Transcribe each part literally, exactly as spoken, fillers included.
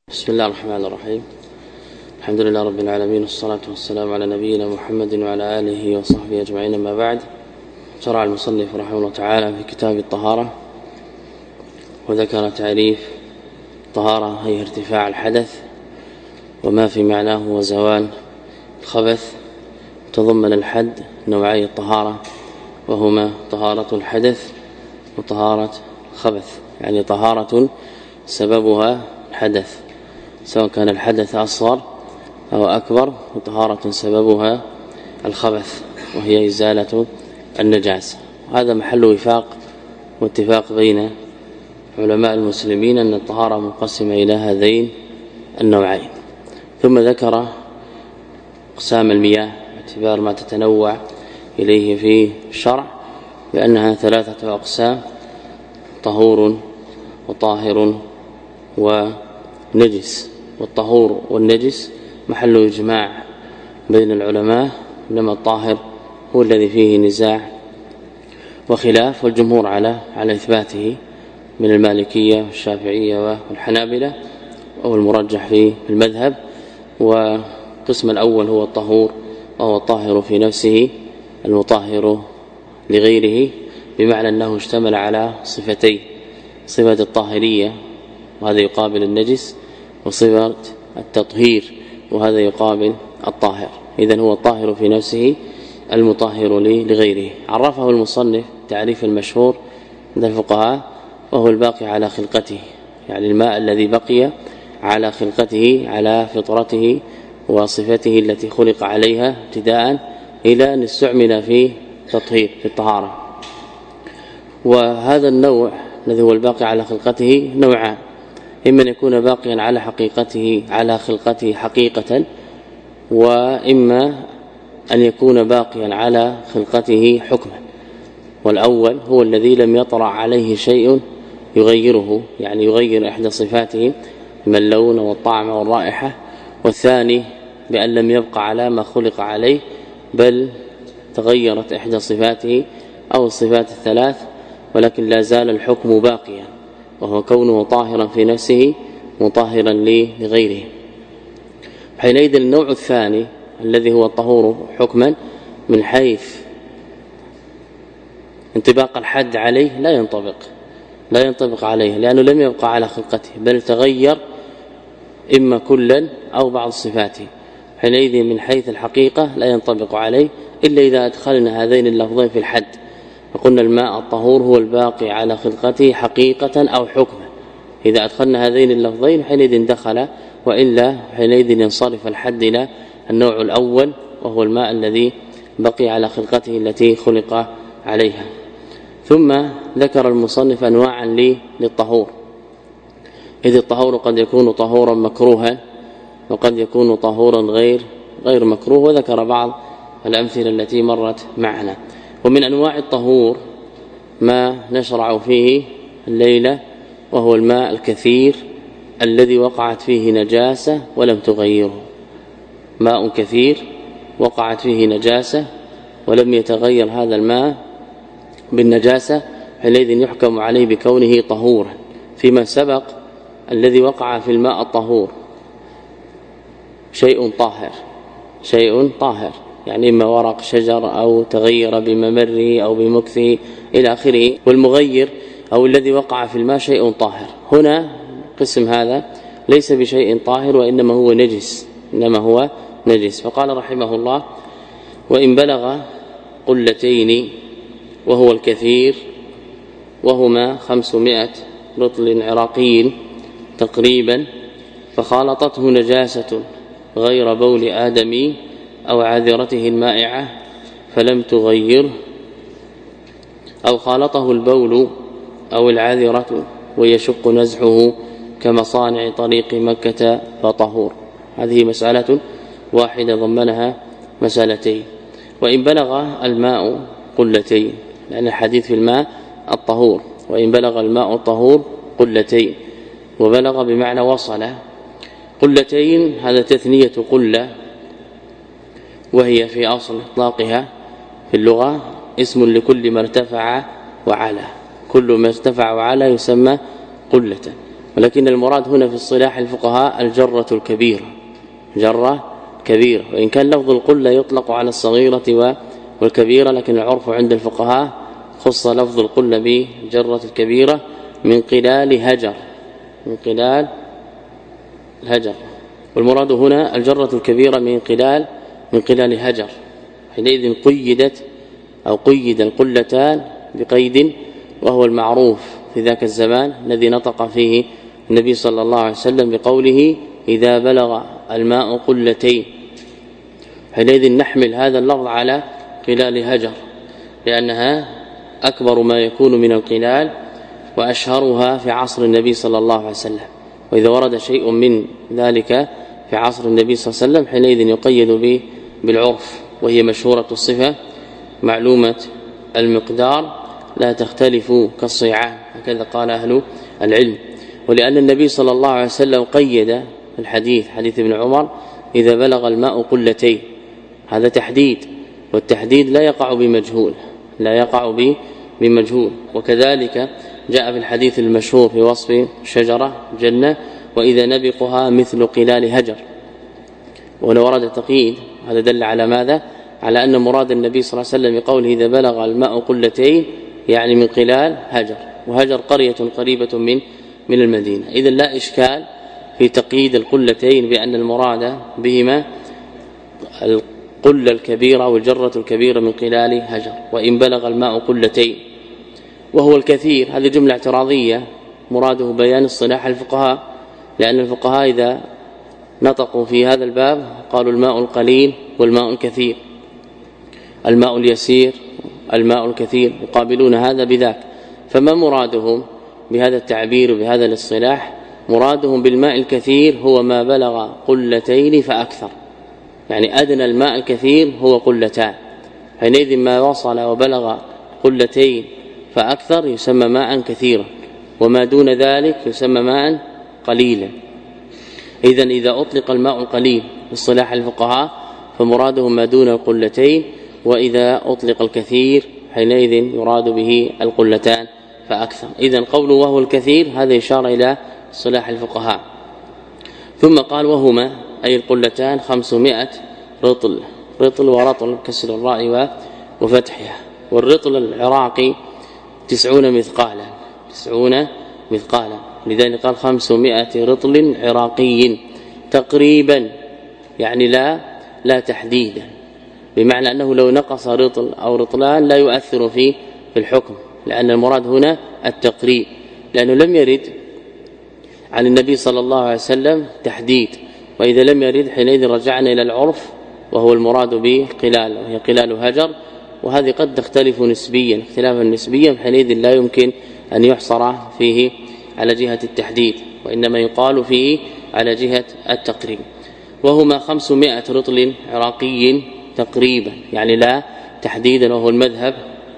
بسم الله الرحمن الرحيم. الحمد لله رب العالمين، والصلاة والسلام على نبينا محمد وعلى آله وصحبه أجمعين. أما بعد، شرع المصنف رحمه الله تعالى في كتاب الطهارة وذكر تعريف الطهارة هي ارتفاع الحدث وما في معناه وزوال الخبث. تضمن الحد نوعي الطهارة وهما طهارة الحدث وطهارة الخبث، يعني طهارة سببها الحدث سواء كان الحدث أصغر أو أكبر، وطهارة سببها الخبث وهي إزالة النجاسة. هذا محل وفاق واتفاق بين علماء المسلمين أن الطهارة منقسمة إلى هذين النوعين. ثم ذكر أقسام المياه باعتبار ما تتنوع إليه في الشرع بأنها ثلاثة أقسام: طهور وطاهر ونجس. والطهور والنجس محل إجماع بين العلماء، لما الطاهر هو الذي فيه نزاع وخلاف، والجمهور على على إثباته من المالكية والشافعية والحنابلة، وهو المرجح في المذهب. والقسم الأول هو الطهور، وهو الطاهر في نفسه المطهر لغيره، بمعنى أنه اشتمل على صفتين: صفة الطاهرية وهذا يقابل النجس، وصفة التطهير وهذا يقابل الطاهر. إذن هو الطاهر في نفسه المطهر لغيره. عرفه المصنف تعريف المشهور عند الفقهاء، وهو الباقي على خلقته، يعني الماء الذي بقي على خلقته على فطرته وصفته التي خلق عليها ابتداء إلى أن استعمل في تطهير في الطهارة. وهذا النوع الذي هو الباقي على خلقته نوعان: إما أن يكون باقيا على حقيقته على خلقته حقيقة، وإما أن يكون باقيا على خلقته حكما. والأول هو الذي لم يطرأ عليه شيء يغيره، يعني يغير إحدى صفاته من اللون والطعم والرائحة. والثاني بأن لم يبقى على ما خلق عليه، بل تغيرت إحدى صفاته أو الصفات الثلاث، ولكن لا زال الحكم باقيا، وهو كونه طاهرا في نفسه مطهرا لغيره. حينئذ النوع الثاني الذي هو الطهور حكما، من حيث انطباق الحد عليه لا ينطبق لا ينطبق عليه، لأنه لم يبقى على خلقته، بل تغير إما كلا أو بعض صفاته. حينئذ من حيث الحقيقة لا ينطبق عليه إلا إذا أدخلنا هذين اللفظين في الحد، فقلنا الماء الطهور هو الباقي على خلقته حقيقة أو حكما. إذا أدخلنا هذين اللفظين حينئذ دخل، وإلا حينئذ ينصرف الحد إلى النوع الأول، وهو الماء الذي بقي على خلقته التي خلق عليها. ثم ذكر المصنف أنواعا للطهور، إذ الطهور قد يكون طهورا مكروها وقد يكون طهورا غير غير مكروه، وذكر بعض الأمثلة التي مرت معنا. ومن أنواع الطهور ما نشرع فيه الليلة، وهو الماء الكثير الذي وقعت فيه نجاسة ولم تغيره. ماء كثير وقعت فيه نجاسة ولم يتغير هذا الماء بالنجاسة، حينئذ يحكم عليه بكونه طهورا. فيما سبق الذي وقع في الماء الطهور شيء طاهر شيء طاهر يعني إما ورق شجر أو تغير بممره أو بمكثه إلى آخره. والمغير أو الذي وقع في الماء شيء طاهر. هنا قسم هذا ليس بشيء طاهر، وإنما هو نجس إنما هو نجس. فقال رحمه الله: وإن بلغ قلتين وهو الكثير، وهما خمسمائة رطل عراقي تقريبا، فخالطته نجاسة غير بول آدمي أو عذرته المائعة فلم تغيره، أو خالطه البول أو العذرة ويشق نزعه كمصانع طريق مكة فطهور. هذه مسألة واحدة ضمنها مسألتين. وإن بلغ الماء قلتين، لأن الحديث في الماء الطهور، وإن بلغ الماء الطهور قلتين، وبلغ بمعنى وصل. قلتين هذا تثنية قلة، وهي في أصل إطلاقها في اللغة اسم لكل ما ارتفع وعلى، كل ما ارتفع وعلى يسمى قلة. ولكن المراد هنا في اصطلاح الفقهاء الجرة الكبيرة، جرة كبيرة، وإن كان لفظ القلة يطلق على الصغيرة والكبيرة، لكن العرف عند الفقهاء خص لفظ القلة بجرة الكبيرة من قلال هجر، من قلال هجر، والمراد هنا الجرة الكبيرة من قلال من قلال هجر. حينئذ قيدت أو قيد القلتان بقيد وهو المعروف في ذاك الزمان الذي نطق فيه النبي صلى الله عليه وسلم بقوله إذا بلغ الماء قلتين. حينئذ نحمل هذا اللفظ على قلال هجر لأنها أكبر ما يكون من القلال وأشهرها في عصر النبي صلى الله عليه وسلم، وإذا ورد شيء من ذلك في عصر النبي صلى الله عليه وسلم حينئذ يقيد به بالعرف، وهي مشهورة الصفة معلومة المقدار لا تختلف كالصيعان، هكذا قال أهل العلم. ولأن النبي صلى الله عليه وسلم قيد الحديث حديث ابن عمر إذا بلغ الماء قلتين، هذا تحديد، والتحديد لا يقع بمجهول، لا يقع بمجهول. وكذلك جاء في الحديث المشهور في وصف شجرة جنة وإذا نبقها مثل قلال هجر، ولو ورد تقييد هذا دل على ماذا؟ على أن مراد النبي صلى الله عليه وسلم بقوله إذا بلغ الماء قلتين يعني من قلال هجر، وهجر قرية قريبة من من المدينة. إذن لا إشكال في تقييد القلتين بأن المراد بهما القلة الكبيرة والجرة الكبيرة من قلال هجر، وإن بلغ الماء قلتين وهو الكثير، هذه جملة اعتراضية مراده بيان اصطلاح الفقهاء، لأن الفقهاء إذا نطقوا في هذا الباب قالوا الماء القليل والماء الكثير، الماء اليسير الماء الكثير، يقابلون هذا بذاك. فما مرادهم بهذا التعبير وبهذا الاصطلاح؟ مرادهم بالماء الكثير هو ما بلغ قلتين فأكثر، يعني أدنى الماء الكثير هو قلتان، حينئذ ما وصل وبلغ قلتين فأكثر يسمى ماء كثيرا، وما دون ذلك يسمى ماء قليلا. إذن إذا أطلق الماء القليل باصطلاح الفقهاء فمرادهم ما دون القلتين، وإذا أطلق الكثير حينئذ يراد به القلتان فأكثر. إذن قوله وهو الكثير هذا إشارة إلى اصطلاح الفقهاء. ثم قال وهما أي القلتان خمسمائة رطل، رطل ورطل كسر الراء وفتحها، والرطل العراقي تسعون مثقالا، تسعون مثقالا، لذلك قال خمسمائة رطل عراقي تقريبا، يعني لا لا تحديدا، بمعنى أنه لو نقص رطل أو رطلان لا يؤثر في في الحكم، لأن المراد هنا التقريب، لأنه لم يرد عن النبي صلى الله عليه وسلم تحديد، وإذا لم يرد حينئذ رجعنا إلى العرف وهو المراد به قلال، وهي قلال هجر، وهذه قد تختلف نسبيا اختلافا نسبيا، حينئذ لا يمكن أن يحصر فيه على جهة التحديد، وإنما يقال فيه على جهة التقريب. وهما خمسمائة رطل عراقي تقريبا، يعني لا تحديدا، وهو المذهب،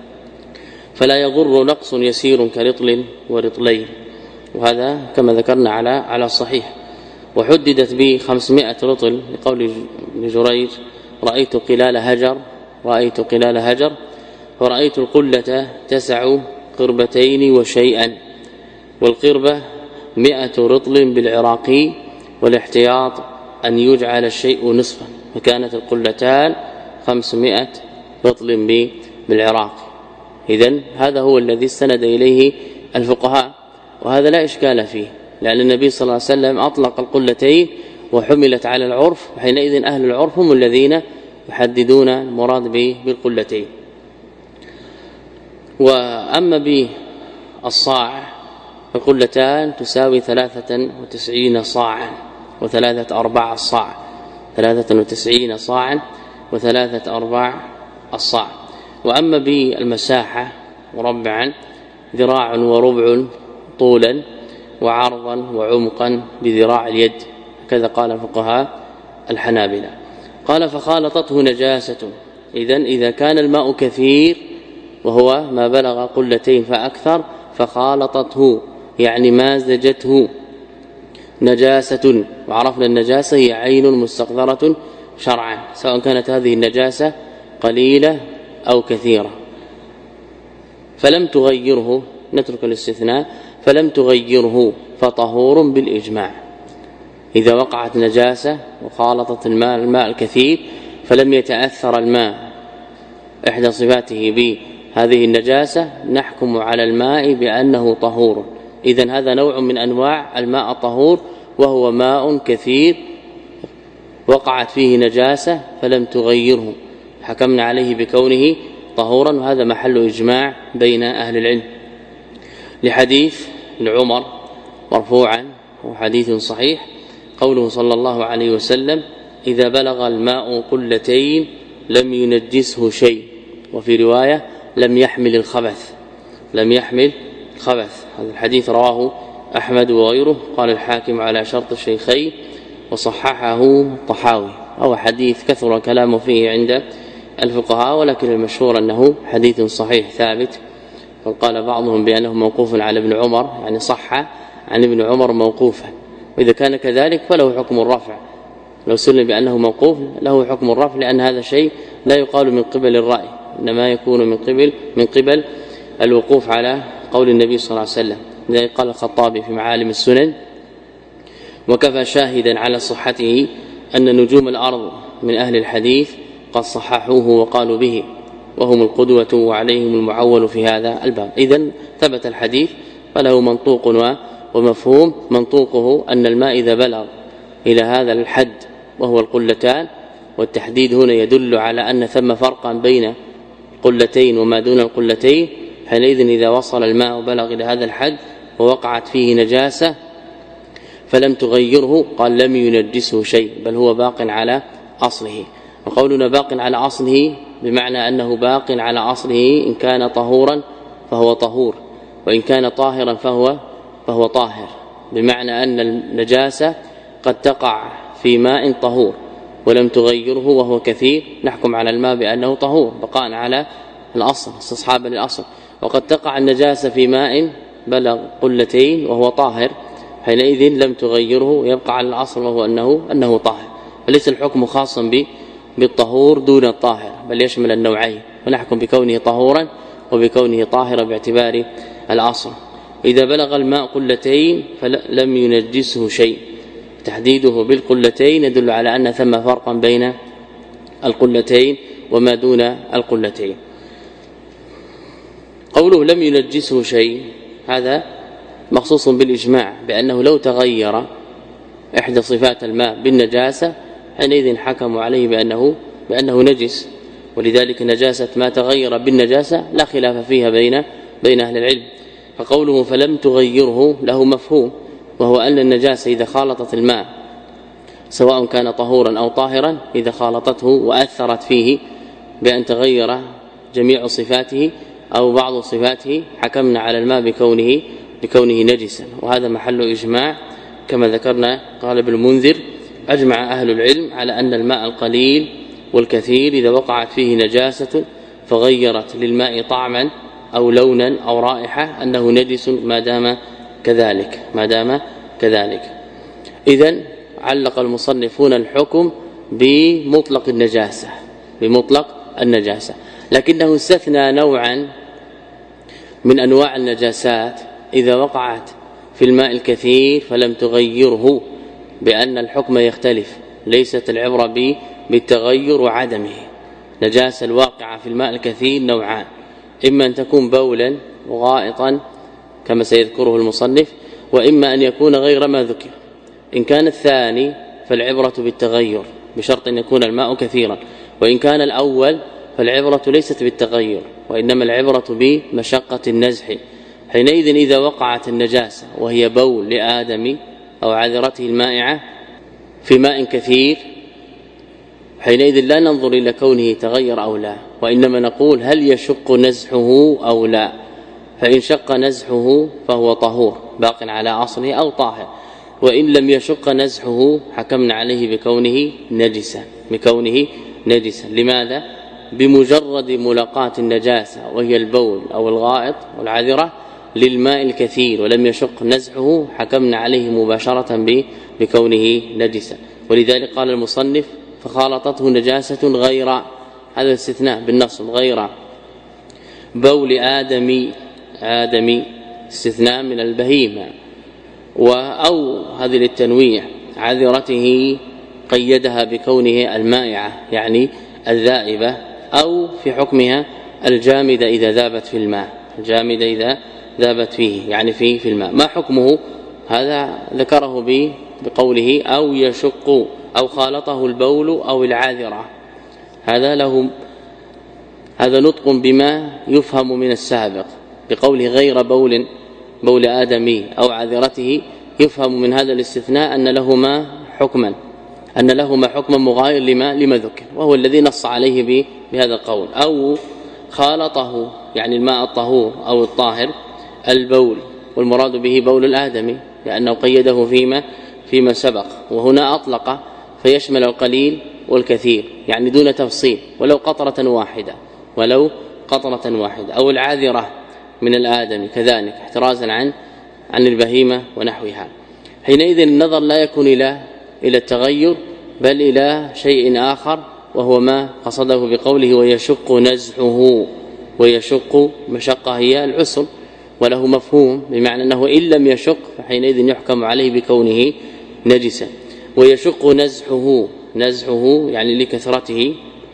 فلا يضر نقص يسير كرطل ورطلين، وهذا كما ذكرنا على على الصحيح. وحددت به خمسمائة رطل لقول جريج رأيت قلال هجر، رأيت قلال هجر، ورأيت القلة تسع قربتين وشيئا، والقربة مئة رطل بالعراقي، والاحتياط أن يجعل الشيء نصفا، فكانت القلتان خمسمائة رطل بالعراقي. إذن هذا هو الذي استند إليه الفقهاء، وهذا لا إشكال فيه، لأن النبي صلى الله عليه وسلم أطلق القلتين وحملت على العرف، حينئذ أهل العرف هم الذين يحددون المراد به بالقلتين. وأما بالصاع فالقلتان تساوي ثلاثة وتسعين صاعا وثلاثة أرباع الصاع، ثلاثة وتسعين صاعا وثلاثة أرباع الصاع. وأما بالمساحة مربعا ذراع وربع طولا وعرضا وعمقا بذراع اليد، كذا قال الفقهاء الحنابلة. قال فخالطته نجاسة، إذن إذا كان الماء كثير وهو ما بلغ قلتين فأكثر فخالطته يعني مازجته نجاسة، وعرفنا النجاسة هي عين مستقذرة شرعا، سواء كانت هذه النجاسة قليلة أو كثيرة، فلم تغيره، نترك الاستثناء، فلم تغيره فطهور بالإجماع. إذا وقعت نجاسة وخالطت الماء الماء الكثير فلم يتأثر الماء إحدى صفاته بهذه النجاسة نحكم على الماء بأنه طهور. إذن هذا نوع من أنواع الماء الطهور، وهو ماء كثير وقعت فيه نجاسة فلم تغيره، حكمنا عليه بكونه طهورا، وهذا محل إجماع بين أهل العلم لحديث لعمر مرفوعا وحديث صحيح قوله صلى الله عليه وسلم: إذا بلغ الماء قلتين لم ينجسه شيء، وفي رواية لم يحمل الخبث لم يحمل الخبث. هذا الحديث رواه أحمد وغيره، قال الحاكم على شرط الشيخين وصححه الطحاوي. هو حديث كثر كلامه فيه عند الفقهاء، ولكن المشهور أنه حديث صحيح ثابت، وقال بعضهم بأنه موقوف على ابن عمر، يعني صح عن ابن عمر موقوفا، وإذا كان كذلك فله حكم الرفع. لو سلم بأنه موقوف له حكم الرفع، لأن هذا شيء لا يقال من قبل الرأي، إنما يكون من قبل من قبل الوقوف على قول النبي صلى الله عليه وسلم. لذلك قال الخطابي في معالم السنن: وكفى شاهدا على صحته أن نجوم الأرض من أهل الحديث قد صححوه وقالوا به، وهم القدوة وعليهم المعول في هذا الباب. إذن ثبت الحديث فله منطوق ومفهوم. منطوقه أن الماء إذا بلغ إلى هذا الحد وهو القلتان، والتحديد هنا يدل على أن ثم فرقا بين قلتين وما دون القلتين، حينئذ إذا وصل الماء وبلغ إلى هذا الحد ووقعت فيه نجاسة فلم تغيره، قال لم ينجسه شيء، بل هو باق على أصله. وقولنا باق على أصله بمعنى أنه باق على أصله، إن كان طهورا فهو طهور، وإن كان طاهرا فهو فهو طاهر، بمعنى أن النجاسة قد تقع في ماء طهور ولم تغيره وهو كثير، نحكم على الماء بأنه طهور بقاء على الأصل استصحابا للأصل. وقد تقع النجاسة في ماء بلغ قلتين وهو طاهر، حينئذ لم تغيره يبقى على الأصل وهو أنه أنه طاهر. فليس الحكم خاصا بالطهور دون الطاهر، بل يشمل النوعين، ونحكم بكونه طهورا وبكونه طاهرا باعتبار الأصل. إذا بلغ الماء قلتين فلم ينجسه شيء، تحديده بالقلتين يدل على أن ثم فرقا بين القلتين وما دون القلتين. قوله لم ينجسه شيء هذا مخصوص بالإجماع، بأنه لو تغير إحدى صفات الماء بالنجاسة حينئذ حكموا عليه بأنه بأنه نجس، ولذلك نجاسة ما تغير بالنجاسة لا خلاف فيها بين بين أهل العلم. فقوله فلم تغيره له مفهوم، وهو أن النجاسة إذا خالطت الماء سواء كان طهورا أو طاهرا، إذا خالطته وأثرت فيه بأن تغير جميع صفاته أو بعض صفاته، حكمنا على الماء بكونه بكونه نجسا، وهذا محل إجماع كما ذكرنا. قال ابن المنذر: أجمع أهل العلم على أن الماء القليل والكثير إذا وقعت فيه نجاسة فغيرت للماء طعما أو لونا أو رائحة أنه نجس ما دام كذلك ما دام كذلك. إذن علق المصنفون الحكم بمطلق النجاسة بمطلق النجاسة لكنه استثنى نوعا من أنواع النجاسات إذا وقعت في الماء الكثير فلم تغيره، بأن الحكم يختلف، ليست العبرة بالتغير وعدمه. نجاسة الواقعة في الماء الكثير نوعان: إما أن تكون بولا وغائطا كما سيذكره المصنف، وإما أن يكون غير ما ذكر. إن كان الثاني فالعبرة بالتغير بشرط أن يكون الماء كثيرا، وإن كان الأول فالعبرة ليست بالتغير وإنما العبرة بمشقة النزح. حينئذ إذا وقعت النجاسة وهي بول لآدم أو عذرته المائعة في ماء كثير، حينئذ لا ننظر إلى كونه تغير أو لا، وإنما نقول هل يشق نزحه أو لا. فإن شق نزحه فهو طهور باق على أصله أو طاهر، وإن لم يشق نزحه حكمنا عليه بكونه نجسا بكونه نجسا لماذا؟ بمجرد ملاقاة النجاسة وهي البول أو الغائط والعذرة للماء الكثير ولم يشق نزحه حكمنا عليه مباشرة بكونه نجسا. ولذلك قال المصنف: فخالطته نجاسة غير، هذا استثناء بالنص، غير بول آدمي آدمي استثناء من البهيمة، أو هذه للتنويع عذرته قيدها بكونه المائعة يعني الذائبة، أو في حكمها الجامدة إذا ذابت في الماء، الجامدة إذا ذابت فيه يعني في في الماء. ما حكمه؟ هذا ذكره بقوله أو يشق أو خالطه البول أو العاذرة. هذا له هذا نطق بما يفهم من السابق بقوله غير بول بول آدمي أو عاذرته، يفهم من هذا الاستثناء أن لهما حكما أن لهما حكما مغاير لما لما ذكر، وهو الذي نص عليه بهذا القول. أو خالطه يعني الماء الطهور أو الطاهر البول، والمراد به بول الآدمي لأنه قيده فيما فيما سبق، وهنا أطلق فيشمل القليل والكثير يعني دون تفصيل، ولو قطرة واحدة ولو قطرة واحدة. أو العاذرة من الآدمي كذلك احترازا عن عن البهيمة ونحوها. حينئذ النظر لا يكون إلى إلى التغير بل إلى شيء آخر، وهو ما قصده بقوله ويشق نزحه. ويشق مشقة هي العسر، وله مفهوم بمعنى أنه إن لم يشق فحينئذ يحكم عليه بكونه نجسا. ويشق نزحه، نزحه يعني لكثرته،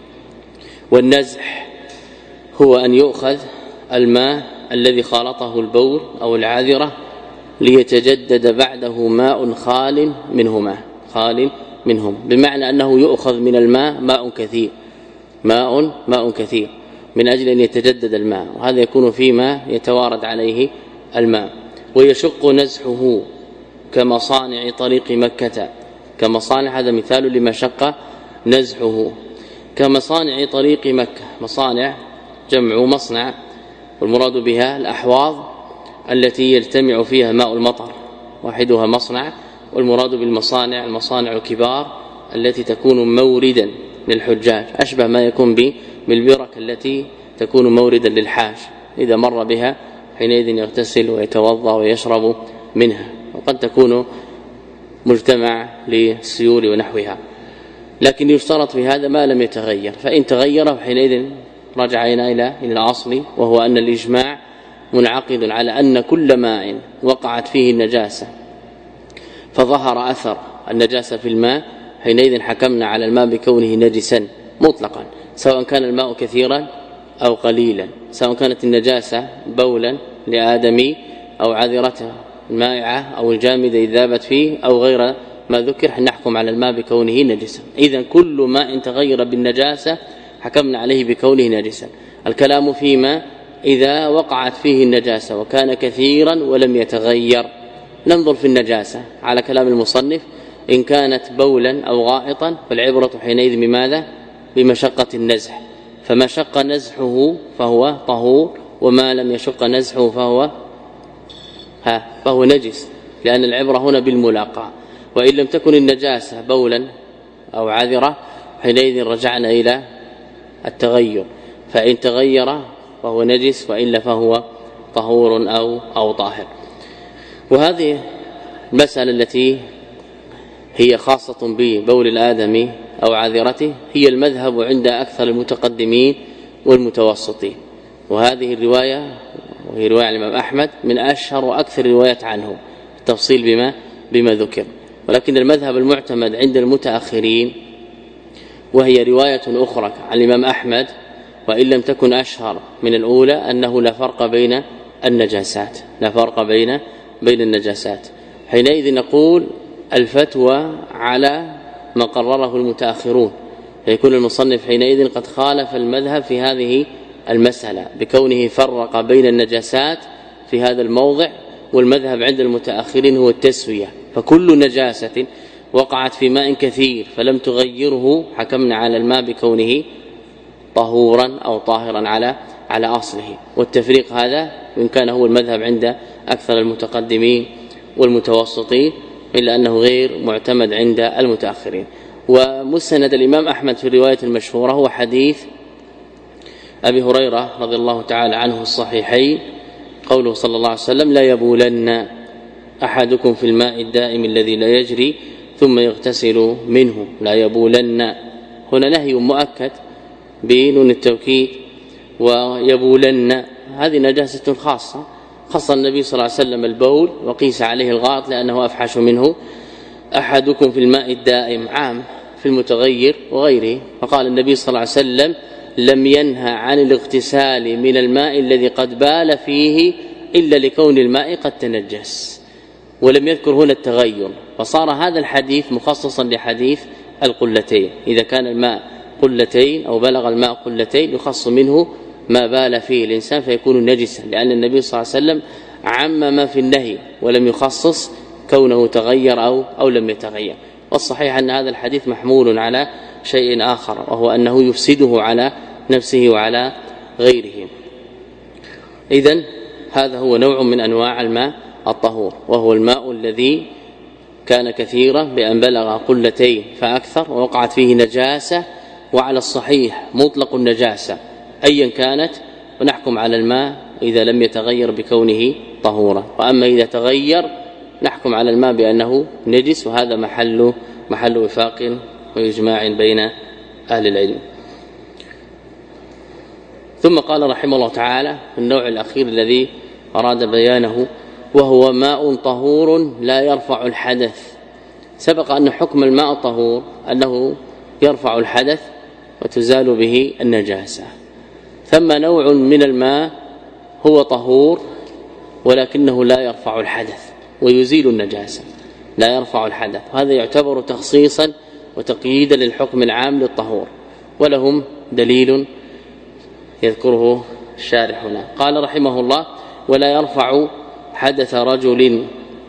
والنزح هو أن يؤخذ الماء الذي خالطه البول أو العاذرة ليتجدد بعده ماء خال منهما خال منهم، بمعنى أنه يؤخذ من الماء ماء كثير ماء ماء كثير من أجل أن يتجدد الماء، وهذا يكون فيما يتوارد عليه الماء. ويشق نزحه كمصانع طريق مكة، كمصانع هذا مثال لما شق نزحه، كمصانع طريق مكة. مصانع جمع مصنع، والمراد بها الأحواض التي يجتمع فيها ماء المطر، واحدها مصنع، والمراد بالمصانع المصانع الكبار التي تكون موردا للحجاج، أشبه ما يكون بالبرك التي تكون موردا للحاج، إذا مر بها حينئذ يغتسل ويتوضا ويشرب منها، وقد تكون مجتمع للسيول ونحوها. لكن يشترط في هذا ما لم يتغير، فإن تغير حينئذ رجعنا إلى إلى الأصل، وهو أن الإجماع منعقد على أن كل ماء وقعت فيه النجاسة فظهر أثر النجاسة في الماء، حينئذ حكمنا على الماء بكونه نجسا مطلقا، سواء كان الماء كثيرا أو قليلا، سواء كانت النجاسة بولا لآدمي أو عذرته المائعة أو الجامدة إذا ذابت فيه أو غير ما ذكر، نحكم على الماء بكونه نجسا. إذن كل ماء تغير بالنجاسة حكمنا عليه بكونه نجسا. الكلام فيما إذا وقعت فيه النجاسة وكان كثيرا ولم يتغير، ننظر في النجاسة على كلام المصنف، إن كانت بولا أو غائطا فالعبرة حينئذ بماذا؟ بمشقة النزح، فما شق نزحه فهو طهور، وما لم يشق نزحه فهو ها فهو نجس، لأن العبرة هنا بالملاقاة. وإن لم تكن النجاسة بولا أو عذرة حينئذ رجعنا إلى التغير، فإن تغير فهو نجس، وإلا فهو طهور أو أو طاهر. وهذه المسألة التي هي خاصة ببول الآدمي أو عذرته هي المذهب عند أكثر المتقدمين والمتوسطين، وهذه الرواية وهي رواية الإمام أحمد من أشهر وأكثر الروايات عنه التفصيل بما بما ذكر. ولكن المذهب المعتمد عند المتأخرين وهي رواية أخرى عن الإمام أحمد، وإن لم تكن أشهر من الأولى، أنه لا فرق بين النجاسات لا فرق بين بين النجاسات. حينئذ نقول الفتوى على ما قرره المتأخرون، فيكون المصنف حينئذ قد خالف المذهب في هذه المسألة بكونه فرق بين النجاسات في هذا الموضع، والمذهب عند المتأخرين هو التسوية، فكل نجاسة وقعت في ماء كثير فلم تغيره حكمنا على الماء بكونه طهورا أو طاهرا على على أصله. والتفريق هذا وإن كان هو المذهب عند أكثر المتقدمين والمتوسطين، إلا أنه غير معتمد عند المتأخرين. ومسند الإمام أحمد في الرواية المشهورة هو حديث أبي هريرة رضي الله تعالى عنه الصحيحين، قوله صلى الله عليه وسلم لا يبولن أحدكم في الماء الدائم الذي لا يجري ثم يغتسل منه. لا يبولن هنا نهي مؤكد بنون التوكيد، ويبولن هذه نجاسة خاصة خص النبي صلى الله عليه وسلم البول وقيس عليه الغائط لأنه أفحش منه أحدكم في الماء الدائم، عام في المتغير وغيره. فقال النبي صلى الله عليه وسلم لم ينهى عن الاغتسال من الماء الذي قد بال فيه إلا لكون الماء قد تنجس، ولم يذكر هنا التغير، فصار هذا الحديث مخصصا لحديث القلتين. إذا كان الماء قلتين أو بلغ الماء قلتين يخص منه ما بال فيه الإنسان فيكون نجسا، لأن النبي صلى الله عليه وسلم عمم في النهي ولم يخصص كونه تغير أو, أو لم يتغير. والصحيح أن هذا الحديث محمول على شيء آخر، وهو أنه يفسده على نفسه وعلى غيره. إذن هذا هو نوع من أنواع الماء الطهور، وهو الماء الذي كان كثيرا بأن بلغ قلتين فأكثر ووقعت فيه نجاسة، وعلى الصحيح مطلق النجاسة أيا كانت، ونحكم على الماء إذا لم يتغير بكونه طهورا، وأما إذا تغير نحكم على الماء بأنه نجس، وهذا محل محل وفاق وإجماع بين أهل العلم. ثم قال رحمه الله تعالى النوع الأخير الذي أراد بيانه، وهو ماء طهور لا يرفع الحدث. سبق أن حكم الماء الطهور أنه يرفع الحدث وتزال به النجاسة، ثم نوع من الماء هو طهور ولكنه لا يرفع الحدث ويزيل النجاسة، لا يرفع الحدث، هذا يعتبر تخصيصا وتقييدا للحكم العام للطهور، ولهم دليل يذكره الشارح هنا. قال رحمه الله ولا يرفع حدث رجل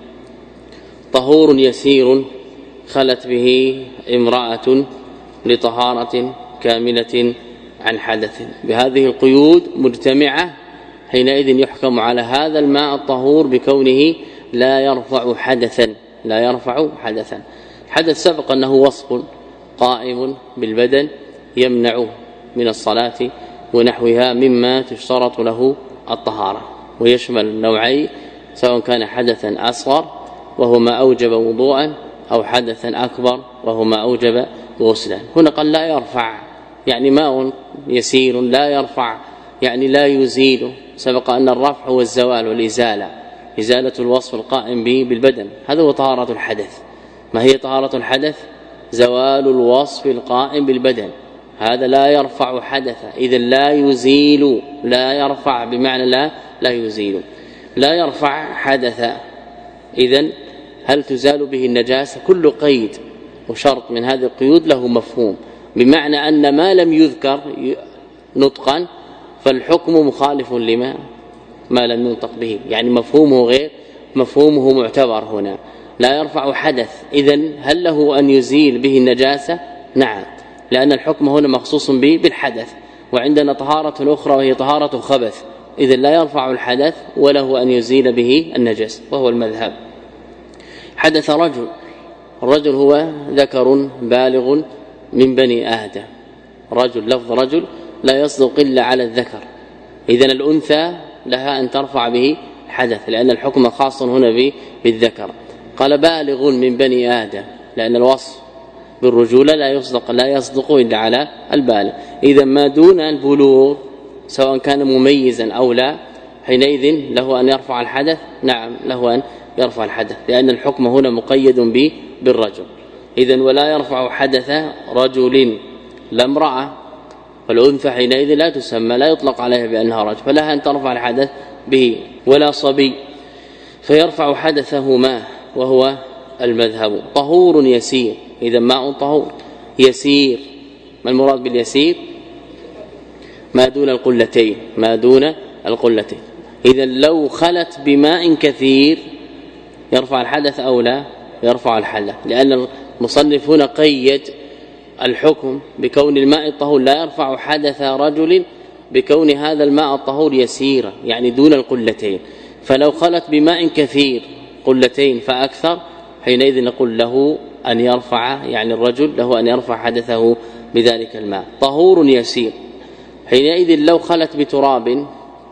طهور يسير خلت به امرأة لطهارة كاملة عن حدث، بهذه القيود مجتمعة حينئذ يحكم على هذا الماء الطهور بكونه لا يرفع حدثا، لا يرفع حدثا. حدث سبق أنه وصف قائم بالبدن يمنع من الصلاة ونحوها مما تشترط له الطهارة، ويشمل نوعين، سواء كان حدثا أصغر وهو ما أوجب وضوءا، أو حدثا أكبر وهو ما أوجب غسلا. هنا قال لا يرفع، يعني ماء يسير لا يرفع يعني لا يزيل. سبق أن الرفع هو الزوال والإزالة، إزالة الوصف القائم به بالبدن، هذا هو طهارة الحدث. ما هي طهارة الحدث؟ زوال الوصف القائم بالبدن، هذا لا يرفع حدثا، إذا لا يزيل، لا يرفع بمعنى لا لا يزيل، لا يرفع حدثا. إذن هل تزال به النجاسة؟ كل قيد وشرط من هذه القيود له مفهوم، بمعنى أن ما لم يذكر نطقا فالحكم مخالف لما ما لم ينطق به، يعني مفهومه غير مفهومه معتبر هنا. لا يرفع حدث، إذن هل له أن يزيل به النجاسة؟ نعم، لأن الحكم هنا مخصوص به بالحدث، وعندنا طهارة أخرى وهي طهارة خبث، إذن لا يرفع الحدث وله أن يزيل به النجس، وهو المذهب. حدث رجل، الرجل هو ذكر بالغ من بني آدم، رجل لفظ رجل لا يصدق إلا على الذكر، إذن الأنثى لها أن ترفع به حدث، لأن الحكم خاص هنا به بالذكر. قال بالغ من بني آدم، لأن الوصف بالرجولة لا يصدق لا يصدق إلا على البالغ، إذا ما دون البلوغ سواء كان مميزا أو لا حينئذ له أن يرفع الحدث. نعم له أن يرفع الحدث، لأن الحكم هنا مقيد به بالرجل. إذن ولا يرفع حدث رجل لا امرأة، فالأنثى حينئذ لا تسمى، لا يطلق عليها بأنها رجل، فلها أن ترفع الحدث به، ولا صبي فيرفع حدثهما، وهو المذهب. طهور يسير، إذا ماء طهور يسير، ما المراد باليسير؟ ما دون القلتين، ما دون القلتين. إذا لو خلت بماء كثير يرفع الحدث أو لا؟ يرفع الحدث، لأن المصنف هنا قيد الحكم بكون الماء الطهور لا يرفع حدث رجل بكون هذا الماء الطهور يسيرا، يعني دون القلتين. فلو خلت بماء كثير قلتين فأكثر حينئذ نقول له أن يرفع، يعني الرجل له أن يرفع حدثه بذلك الماء. طهور يسير، حينئذ لو خلت بتراب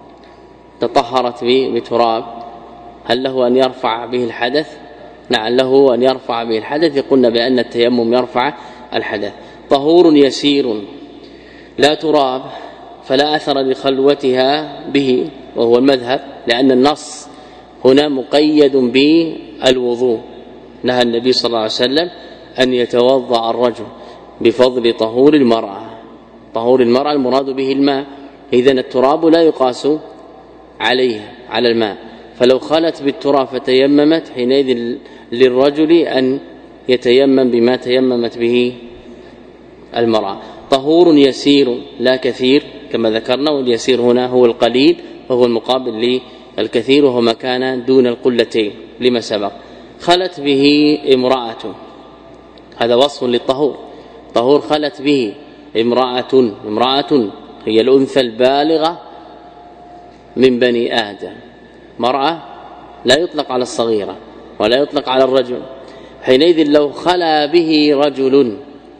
تطهرت به بتراب هل له أن يرفع به الحدث؟ نعم له أن يرفع به الحدث، قلنا بأن التيمم يرفع الحدث. طهور يسير لا تراب فلا أثر لخلوتها به، وهو المذهب، لأن النص هنا مقيد بالوضوء. نهى النبي صلى الله عليه وسلم أن يتوضأ الرجل بفضل طهور المرأة. طهور المرأة المراد به الماء، إذن التراب لا يقاس عليها على الماء، فلو خلت بالتراب فتيممت حينئذ للرجل أن يتيمم بما تيممت به المرأة. طهور يسير لا كثير كما ذكرنا، واليسير هنا هو القليل وهو المقابل للكثير وهو ما كان دون القلتين لما سبق. خلت به امرأة، هذا وصف للطهور. طهور خلت به امرأة، امرأة هي الأنثى البالغة من بني آدم. مرأة لا يطلق على الصغيرة ولا يطلق على الرجل، حينئذ لو خلا به رجل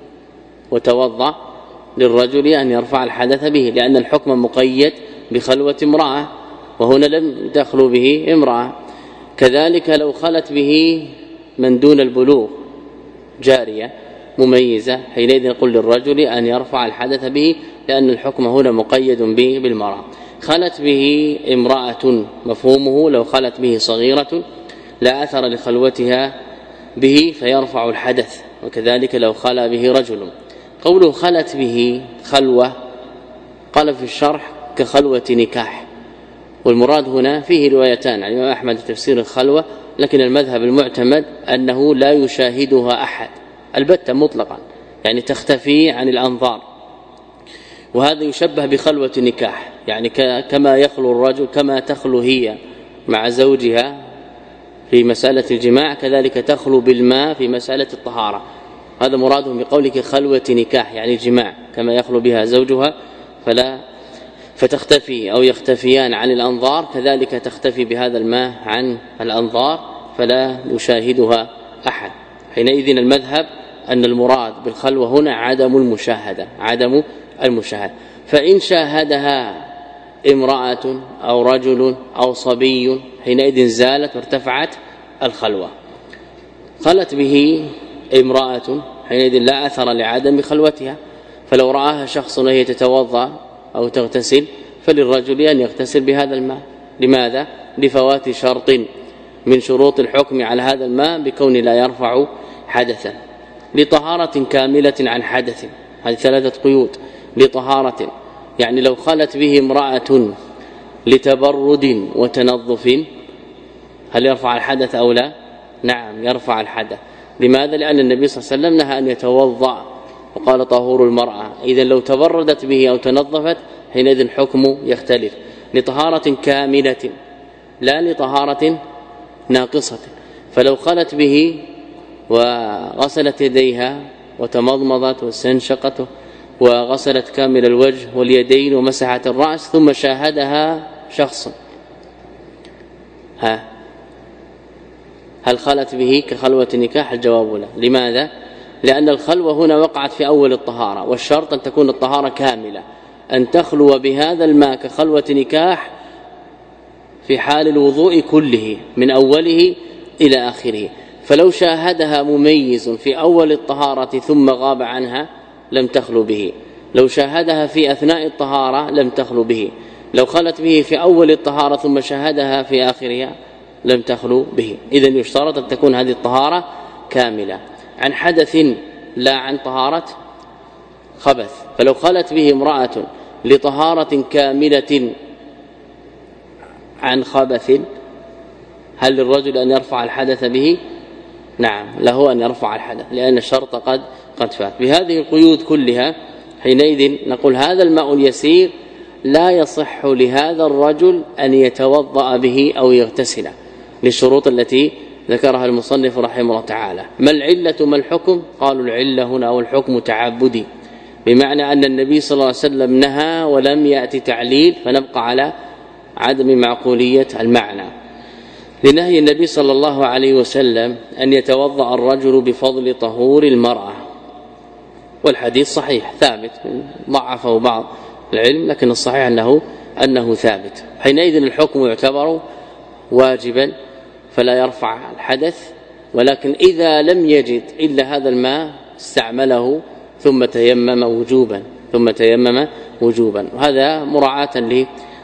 وتوضأ للرجل أن يرفع الحدث به، لأن الحكم مقيد بخلوة امرأة، وهنا لم تخلو به امرأة. كذلك لو خلت به من دون البلوغ جارية مميزة، حينئذ نقول للرجل أن يرفع الحدث به، لأن الحكم هنا مقيد به بالمرأة. خلت به امرأة، مفهومه لو خلت به صغيرة لا أثر لخلوتها به فيرفع الحدث، وكذلك لو خلا به رجل. قوله خلت به خلوة قال في الشرح كخلوة نكاح، والمراد هنا فيه روايتان عن الإمام أحمد تفسير الخلوة، لكن المذهب المعتمد أنه لا يشاهدها أحد البتة مطلقا، يعني تختفي عن الأنظار، وهذا يشبه بخلوة نكاح، يعني كما يخلو الرجل كما تخلو هي مع زوجها في مسألة الجماع كذلك تخلو بالماء في مسألة الطهارة. هذا مرادهم بقولك خلوة نكاح، يعني جماع كما يخلو بها زوجها فلا فتختفي أو يختفيان عن الأنظار، كذلك تختفي بهذا الماء عن الأنظار فلا يشاهدها أحد. حينئذ المذهب أن المراد بالخلوة هنا عدم المشاهدة، عدم المشاهدة. فإن شاهدها امرأة أو رجل أو صبي حينئذ زالت وارتفعت الخلوة. خلت به امرأة حينئذ لا أثر لعدم خلوتها، فلو رآها شخص وهي تتوضأ أو تغتسل فللرجل أن يغتسل بهذا الماء. لماذا؟ لفوات شرط من شروط الحكم على هذا الماء بكون لا يرفع حدثا. لطهارة كاملة عن حدث، هذه ثلاثة قيود. لطهارة يعني لو خلت به امرأة لتبرد وتنظف هل يرفع الحدث أو لا؟ نعم يرفع الحدث. لماذا؟ لأن النبي صلى الله عليه وسلم نهى أن يتوضأ وقال طهور المرأة، إذا لو تبردت به أو تنظفت حينئذ الحكم يختلف. لطهارة كاملة لا لطهارة ناقصة، فلو خلت به وغسلت يديها وتمضمضت واستنشقت وغسلت كامل الوجه واليدين ومسحت الرأس ثم شاهدها شخص، ها هل خلت به كخلوة نكاح؟ الجواب لا. لماذا؟ لأن الخلوة هنا وقعت في أول الطهارة، والشرط أن تكون الطهارة كاملة، أن تخلو بهذا الماء كخلوة نكاح في حال الوضوء كله من أوله إلى آخره. فلو شاهدها مميز في أول الطهارة ثم غاب عنها لم تخلو به، لو شاهدها في أثناء الطهارة لم تخلو به، لو خلت به في أول الطهارة ثم شاهدها في آخرها لم تخلو به. إذن يشترط أن تكون هذه الطهارة كاملة عن حدث لا عن طهارة خبث. فلو خلت به امرأة لطهارة كاملة عن خبث هل للرجل أن يرفع الحدث به؟ نعم له أن يرفع الحدث، لأن الشرط قد قد فات. بهذه القيود كلها حينئذ نقول هذا الماء اليسير لا يصح لهذا الرجل أن يتوضأ به أو يغتسل للشروط التي ذكرها المصنف رحمه الله تعالى. ما العلة ما الحكم؟ قالوا العلة هنا أو الحكم تعبدي، بمعنى أن النبي صلى الله عليه وسلم نهى ولم يأتي تعليل، فنبقى على عدم معقولية المعنى. لنهي النبي صلى الله عليه وسلم أن يتوضأ الرجل بفضل طهور المرأة، والحديث صحيح ثابت، ضعفه بعض العلم لكن الصحيح أنه أنه ثابت. حينئذ الحكم يعتبر واجبا فلا يرفع الحدث، ولكن إذا لم يجد إلا هذا الماء استعمله ثم تيمم وجوبا ثم تيمم وجوبا، وهذا مراعاة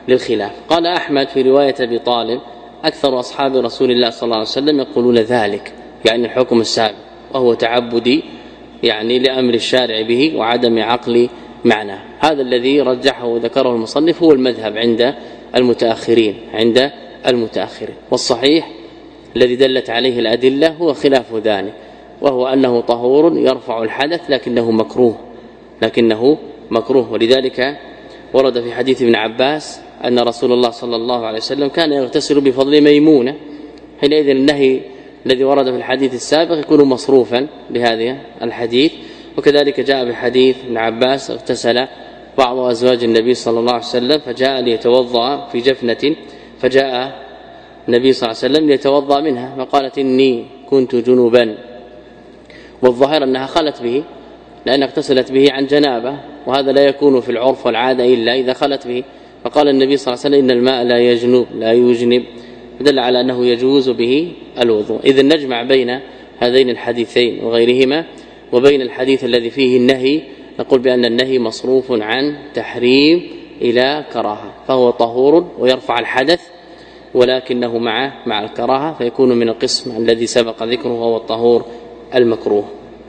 للخلاف. قال أحمد في رواية أبي طالب أكثر أصحاب رسول الله صلى الله عليه وسلم يقولون ذلك، يعني الحكم السابق، وهو تعبدي يعني لأمر الشارع به وعدم عقل معناه. هذا الذي رجحه وذكره المصنف هو المذهب عند المتأخرين عند المتأخرين والصحيح الذي دلت عليه الأدلة هو خلاف ذلك، وهو أنه طهور يرفع الحدث لكنه مكروه لكنه مكروه ولذلك ورد في حديث ابن عباس أن رسول الله صلى الله عليه وسلم كان يغتسل بفضل ميمونة، حينئذ النهي الذي ورد في الحديث السابق يكون مصروفا بهذا الحديث. وكذلك جاء بحديث ابن عباس اغتسل بعض أزواج النبي صلى الله عليه وسلم فجاء ليتوضأ في جفنة، فجاء النبي صلى الله عليه وسلم ليتوضأ منها فقالت إني كنت جنوبا، والظاهر أنها خلت به لأن اغتسلت به عن جنابه، وهذا لا يكون في العرف والعادة إلا إذا خلت به. فقال النبي صلى الله عليه وسلم إن الماء لا يجنب لا يجنب، دل على أنه يجوز به الوضوء. إذن نجمع بين هذين الحديثين وغيرهما وبين الحديث الذي فيه النهي، نقول بأن النهي مصروف عن تحريم إلى كراهة، فهو طهور ويرفع الحدث ولكنه مع مع الكراهة، فيكون من القسم الذي سبق ذكره وهو الطهور المكروه.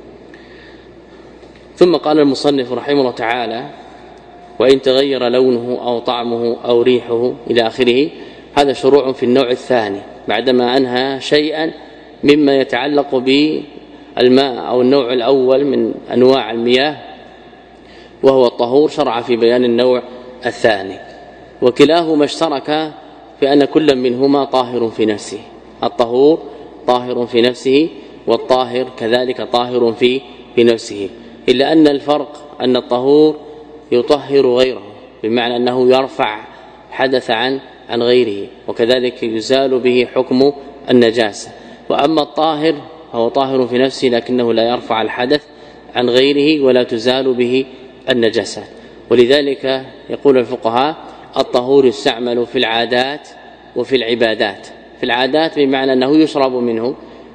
ثم قال المصنف رحمه الله تعالى وإن تغير لونه أو طعمه أو ريحه إلى آخره. هذا شروع في النوع الثاني بعدما أنهى شيئا مما يتعلق بالماء أو النوع الأول من أنواع المياه وهو الطهور، شرع في بيان النوع الثاني، وكلاهما اشترك في أن كل منهما طاهر في نفسه. الطهور طاهر في نفسه والطاهر كذلك طاهر في في نفسه، إلا أن الفرق أن الطهور يطهر غيره بمعنى أنه يرفع حدث عن عن غيره، وكذلك يزال به حكم النجاسة. وأما الطاهر هو طاهر في نفسه لكنه لا يرفع الحدث عن غيره ولا تزال به النجاسة. ولذلك يقول الفقهاء الطهور يستعمل في العادات وفي العبادات. في العادات بمعنى أنه يشرب منه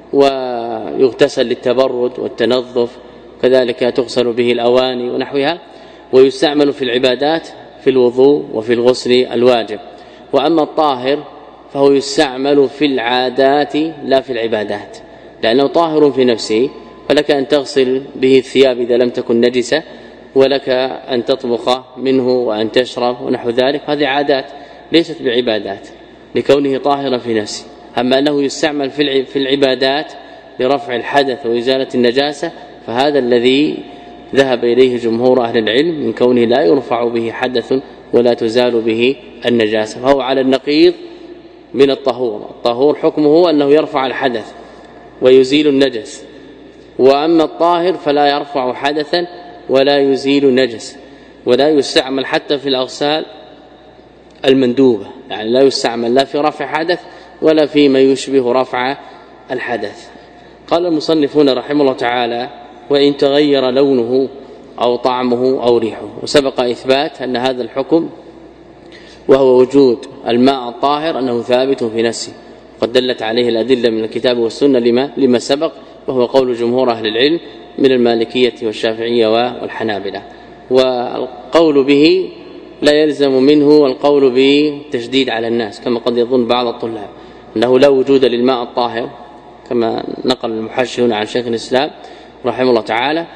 ويغتسل للتبرد والتنظف، كذلك تغسل به الأواني ونحوها. ويستعمل في العبادات في الوضوء وفي الغسل الواجب. وأما الطاهر فهو يستعمل في العادات لا في العبادات، لأنه طاهر في نفسه، فلك أن تغسل به الثياب إذا لم تكن نجسة، ولك أن تطبخ منه وأن تشرب ونحو ذلك، هذه عادات ليست بعبادات لكونه طاهرا في نفسه. أما أنه يستعمل في العبادات لرفع الحدث وإزالة النجاسة فهذا الذي ذهب إليه جمهور أهل العلم من كونه لا يرفع به حدث ولا تزال به النجاسة، فهو على النقيض من الطهور. الطهور حكمه أنه يرفع الحدث ويزيل النجس، وأما الطاهر فلا يرفع حدثا ولا يزيل نجس، ولا يستعمل حتى في الأغسال المندوبة، يعني لا يستعمل لا في رفع حدث ولا فيما يشبه رفع الحدث. قال المصنفون رحمه الله تعالى وإن تغير لونه أو طعمه أو ريحه. وسبق إثبات أن هذا الحكم وهو وجود الماء الطاهر أنه ثابت في نفسه، قد دلت عليه الأدلة من الكتاب والسنة لما لما سبق، وهو قول جمهور أهل العلم من المالكية والشافعية والحنابلة. والقول به لا يلزم منه القول بتشديد على الناس كما قد يظن بعض الطلاب أنه لا وجود للماء الطاهر، كما نقل المحشي عن شيخ الإسلام رحمه الله تعالى.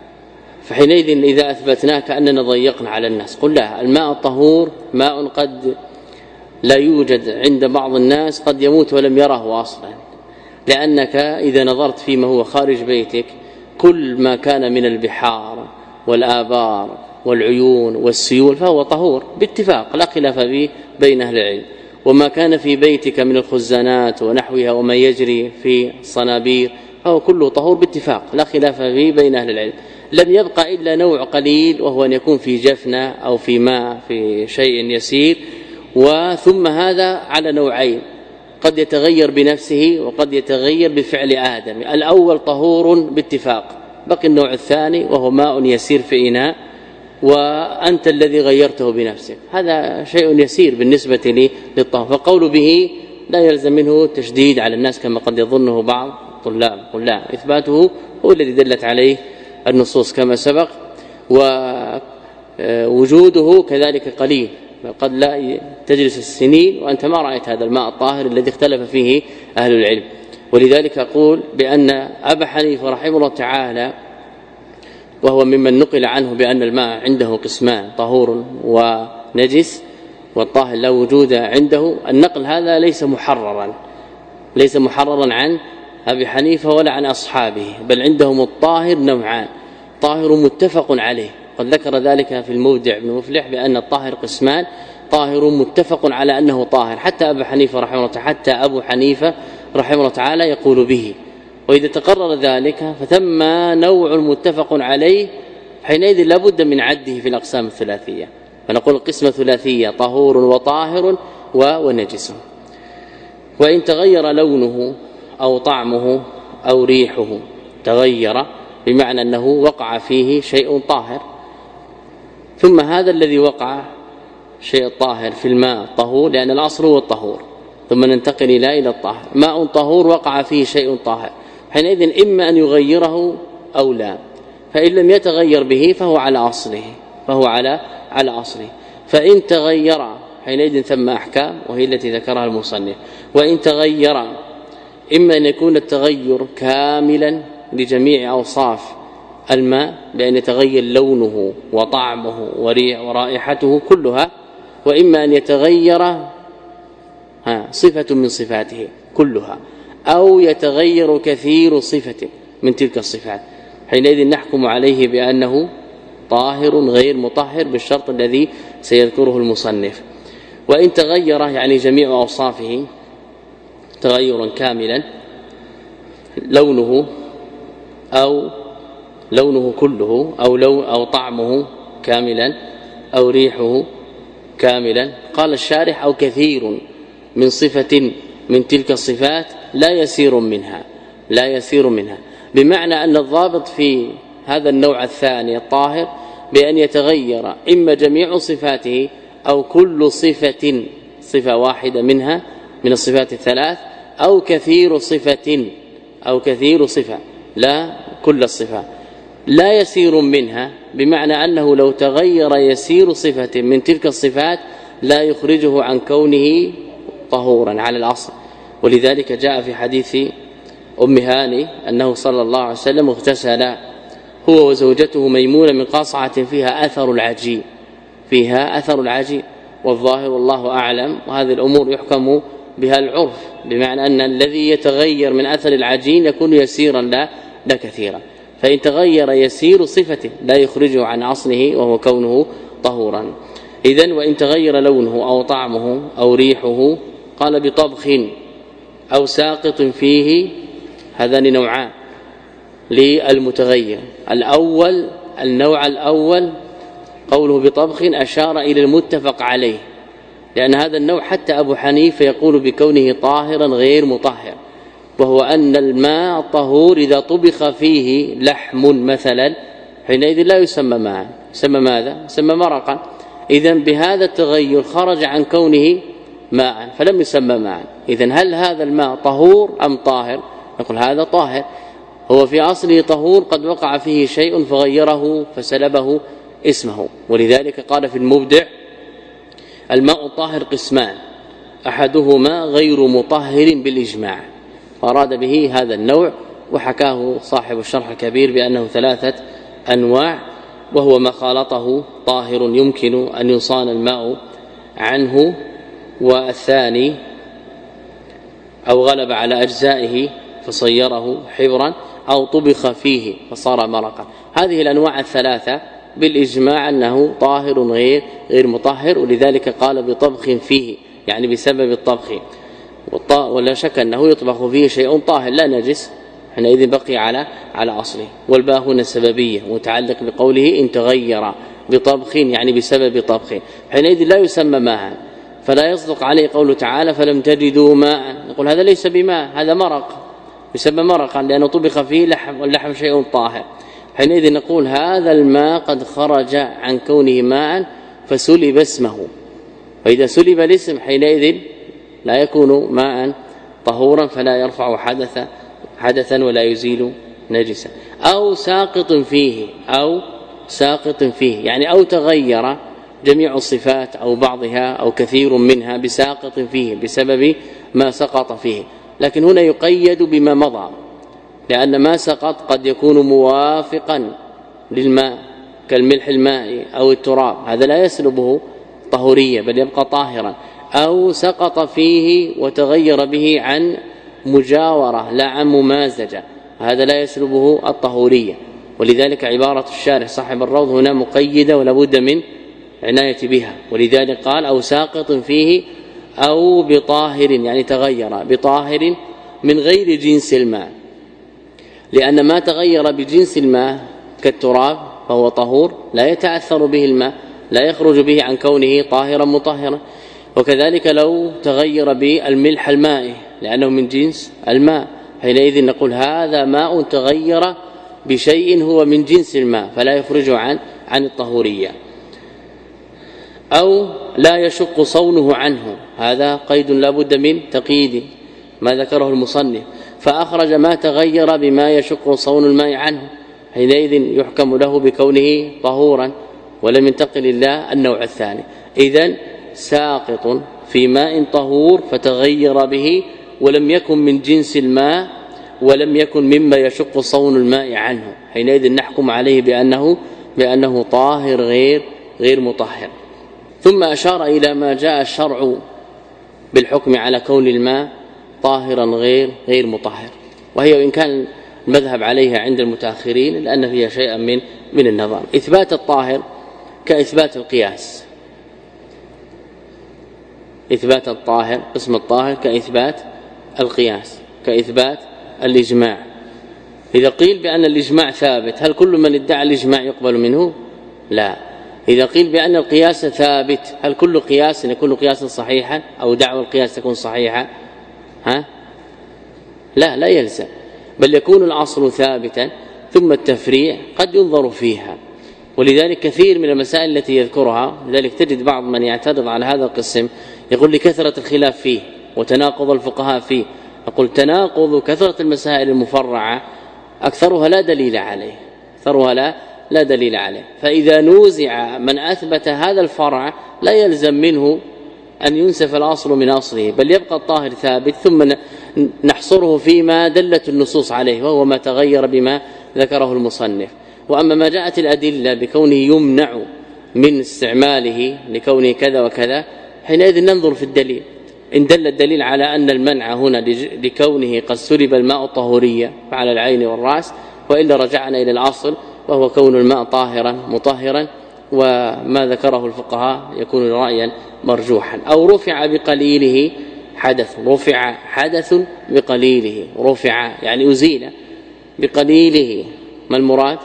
فحينئذ إذا أثبتناه كأننا ضيقنا على الناس. قل لا، الماء الطهور ماء قد لا يوجد عند بعض الناس، قد يموت ولم يره أصلا، لأنك إذا نظرت فيما هو خارج بيتك كل ما كان من البحار والآبار والعيون والسيول فهو طهور باتفاق لا خلاف به بين أهل العلم. وما كان في بيتك من الخزانات ونحوها وما يجري في الصنابير فهو كله طهور باتفاق لا خلاف به بين أهل العلم. لم يبقى إلا نوع قليل وهو أن يكون في جفنة أو في ماء في شيء يسير، وثم هذا على نوعين، قد يتغير بنفسه وقد يتغير بفعل آدم. الأول طهور باتفاق، بقي النوع الثاني وهو ماء يسير في إناء وأنت الذي غيرته بنفسك، هذا شيء يسير بالنسبة لي للطهور. فقول به لا يلزم منه تشديد على الناس كما قد يظنه بعض الطلاب. قل لا، إثباته هو الذي دلت عليه النصوص كما سبق، ووجوده كذلك قليل قد لا تجلس السنين وأنت ما رأيت هذا الماء الطاهر الذي اختلف فيه أهل العلم. ولذلك أقول بأن أبا حنيفة رحمه الله تعالى وهو ممن نقل عنه بأن الماء عنده قسمان طهور ونجس والطاهر لا وجود عنده، النقل هذا ليس محررا ليس محررا عن أبي حنيفة ولا عن أصحابه، بل عندهم الطاهر نوعان، طاهر متفق عليه، قد ذكر ذلك في المودع بن مفلح بأن الطاهر قسمان، طاهر متفق على أنه طاهر، حتى أبو حنيفة رحمه الله حتى أبو حنيفة رحمه الله تعالى يقول به. وإذا تقرر ذلك فثم نوع متفق عليه، حينئذ لا بد من عده في الأقسام الثلاثية، فنقول القسمة ثلاثية طهور وطاهر ونجس. وإن تغير لونه أو طعمه أو ريحه، تغير بمعنى أنه وقع فيه شيء طاهر، ثم هذا الذي وقع شيء طاهر في الماء طهور، لأن الأصل هو الطهور، ثم ننتقل إلى إلى الطاهر، ماء طهور وقع فيه شيء طاهر، حينئذ إما أن يغيره أو لا، فإن لم يتغير به فهو على أصله فهو على على أصله فإن تغير حينئذ ثم أحكام وهي التي ذكرها المصنف. وإن تغير إما أن يكون التغير كاملا لجميع أوصاف الماء بأن يتغير لونه وطعمه ورائحته كلها، وإما أن يتغير ها صفة من صفاته كلها، أو يتغير كثير صفة من تلك الصفات، حينئذ نحكم عليه بأنه طاهر غير مطهر بالشرط الذي سيذكره المصنف. وإن تغير يعني جميع أوصافه تغيرا كاملا، لونه أو لونه كله أو لو أو طعمه كاملا أو ريحه كاملا، قال الشارح أو كثير من صفة من تلك الصفات لا يسير منها لا يسير منها بمعنى أن الضابط في هذا النوع الثاني الطاهر بأن يتغير إما جميع صفاته أو كل صفة صفة واحدة منها من الصفات الثلاث، أو كثير صفة أو كثير صفة لا كل الصفات لا يسير منها، بمعنى أنه لو تغير يسير صفة من تلك الصفات لا يخرجه عن كونه طهورا على الأصل. ولذلك جاء في حديث أم هاني أنه صلى الله عليه وسلم اغتسل هو وزوجته ميمونة من قاصعة فيها أثر العجين فيها أثر العجين والظاهر والله أعلم، وهذه الأمور يحكم بها العرف، بمعنى أن الذي يتغير من أثر العجين يكون يسيرا لا لا كثيرا، فإن تغير يسير صفته لا يخرجه عن أصله وهو كونه طهورا. إذن وإن تغير لونه أو طعمه أو ريحه، قال بطبخ أو ساقط فيه، هذان نوعان للمتغير. الأول النوع الأول قوله بطبخ أشار إلى المتفق عليه، لأن هذا النوع حتى أبو حنيفة يقول بكونه طاهرا غير مطهر، وهو أن الماء طهور إذا طبخ فيه لحم مثلا حينئذ لا يسمى ماء، يسمى ماذا؟ يسمى مرقا. إذن بهذا التغير خرج عن كونه ماء فلم يسمى ماء. إذن هل هذا الماء طهور أم طاهر؟ نقول هذا طاهر، هو في أصله طهور، قد وقع فيه شيء فغيره فسلبه اسمه. ولذلك قال في المبدع الماء الطاهر قسمان، أحدهما غير مطهر بالإجماع، فأراد به هذا النوع، وحكاه صاحب الشرح الكبير بأنه ثلاثة أنواع، وهو ما خالطه طاهر يمكن أن يصان الماء عنه، والثاني أو غلب على أجزائه فصيره حبرا، أو طبخ فيه فصار مرقا. هذه الأنواع الثلاثة بالإجماع أنه طاهر غير غير مطهر، ولذلك قال بطبخ فيه يعني بسبب الطبخ، ولا شك أنه يطبخ فيه شيء طاهر لا نجس، حينئذ بقي على على أصله. والباء هنا سببية متعلق بقوله إن تغير بطبخ يعني بسبب طبخ، حينئذ لا يسمى ماء، فلا يصدق عليه قوله تعالى فلم تجدوا ماء، نقول هذا ليس بماء، هذا مرق يسمى مرقا لأنه طبخ فيه لحم، واللحم شيء طاهر، حينئذ نقول هذا الماء قد خرج عن كونه ماء فسلب اسمه، وإذا سلب الاسم حينئذ لا يكون ماء طهورا، فلا يرفع حدثا حدثا ولا يزيل نجسا. أو ساقط فيه أو ساقط فيه يعني أو تغير جميع الصفات أو بعضها أو كثير منها بساقط فيه بسبب ما سقط فيه، لكن هنا يقيد بما مضى، لأن ما سقط قد يكون موافقا للماء كالملح المائي أو التراب، هذا لا يسلبه طهورية بل يبقى طاهرا، أو سقط فيه وتغير به عن مجاورة لا عن ممازجة، هذا لا يسلبه الطهورية. ولذلك عبارة الشارح صاحب الروض هنا مقيدة ولا بد من عناية بها، ولذلك قال أو ساقط فيه أو بطاهر، يعني تغير بطاهر من غير جنس الماء، لأن ما تغير بجنس الماء كالتراب فهو طهور لا يتأثر به الماء، لا يخرج به عن كونه طاهرا مطهرا. وكذلك لو تغير بالملح المائي لأنه من جنس الماء، حينئذ نقول هذا ماء تغير بشيء هو من جنس الماء فلا يخرج عن عن الطهورية. أو لا يشق صونه عنه، هذا قيد لا بد من تقييد ما ذكره المصنف، فأخرج ما تغير بما يشق صون الماء عنه، حينئذ يحكم له بكونه طهورا ولم ينتقل إلا النوع الثاني. إذن ساقط في ماء طهور فتغير به ولم يكن من جنس الماء ولم يكن مما يشق صون الماء عنه، حينئذ نحكم عليه بأنه بأنه طاهر غير غير مطهر. ثم أشار إلى ما جاء الشرع بالحكم على كون الماء طاهرا غير غير مطهر، وهي وإن كان المذهب عليها عند المتأخرين لأن فيها شيئا من من النظام. إثبات الطاهر كإثبات القياس، إثبات الطاهر اسم الطاهر كإثبات القياس كإثبات الإجماع. إذا قيل بأن الإجماع ثابت هل كل من ادعى الإجماع يقبل منه؟ لا. إذا قيل بأن القياس ثابت هل كل قياس يكون قياسا صحيحا أو دعوى القياس تكون صحيحة؟ ها؟ لا لا يلزم، بل يكون الأصل ثابتا ثم التفريع قد ينظر فيها. ولذلك كثير من المسائل التي يذكرها، لذلك تجد بعض من يعترض على هذا القسم يقول لكثرة الخلاف فيه وتناقض الفقهاء فيه. أقول تناقض كثرة المسائل المفرعة أكثرها لا دليل عليه، أكثرها لا لا دليل عليه، فإذا نوزع من أثبت هذا الفرع لا يلزم منه أن ينسف الأصل من أصله، بل يبقى الطاهر ثابت ثم نحصره فيما دلت النصوص عليه وهو ما تغير بما ذكره المصنف. وأما ما جاءت الأدلة بكونه يمنع من استعماله لكونه كذا وكذا، حينئذ ننظر في الدليل، إن دل الدليل على أن المنع هنا لكونه قد سلب الماء الطهورية فعلى العين والرأس، وإلا رجعنا إلى الأصل وهو كون الماء طاهرا مطهرا، وما ذكره الفقهاء يكون رأيا مرجوحا. أو رفع بقليله حدث، رفع حدث بقليله، رفع يعني أزيل بقليله، ما المراد؟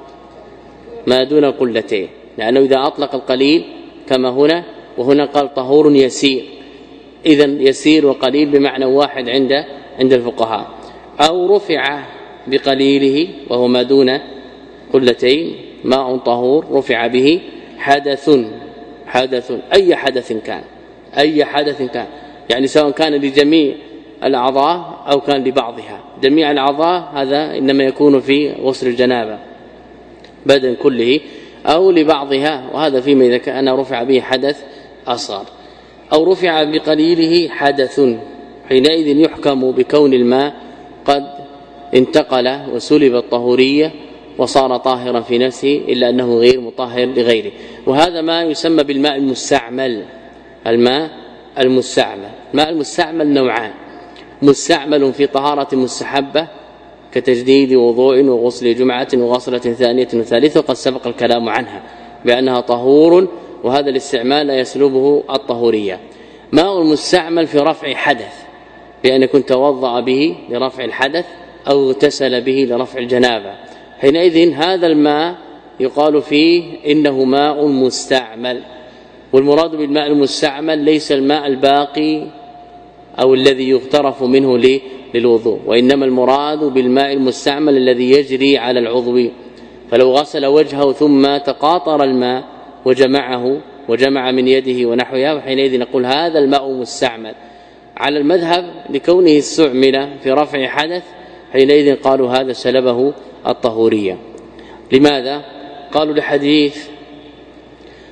ما دون القلتين، لأنه إذا أطلق القليل كما هنا وهنا قال طهور يسير، إذن يسير وقليل بمعنى واحد عند عند الفقهاء. أو رفع بقليله وهو ما دون قلتين ماء طهور رفع به حدث، حدث أي حدث كان، أي حدث كان، يعني سواء كان لجميع الأعضاء أو كان لبعضها. جميع الأعضاء هذا إنما يكون في غسل الجنابة بدن كله، أو لبعضها، وهذا فيما إذا كان رفع به حدث أصغر. أو رفع بقليله حدث، حينئذ يحكم بكون الماء قد انتقل وسلب الطهورية وصار طاهرا في نفسه إلا أنه غير مطهر لغيره. وهذا ما يسمى بالماء المستعمل. الماء المستعمل، الماء المستعمل نوعان: مستعمل في طهارة مستحبة كتجديد وضوء وغسل جمعة وغسلة ثانية وثالثة، وقد سبق الكلام عنها بأنها طهور، وهذا الاستعمال لا يسلبه الطهورية. ماء المستعمل في رفع حدث، بأن يكون توضأ به لرفع الحدث أو اغتسل به لرفع الجنابة، حينئذ هذا الماء يقال فيه إنه ماء مستعمل. والمراد بالماء المستعمل ليس الماء الباقي أو الذي يغترف منه للوضوء، وإنما المراد بالماء المستعمل الذي يجري على العضو، فلو غسل وجهه ثم تقاطر الماء وجمعه وجمع من يده ونحوها، وحينئذ نقول هذا الماء مستعمل. على المذهب لكونه استعمل في رفع حدث، حينئذ قالوا هذا سلبه الطهورية. لماذا؟ قالوا لحديث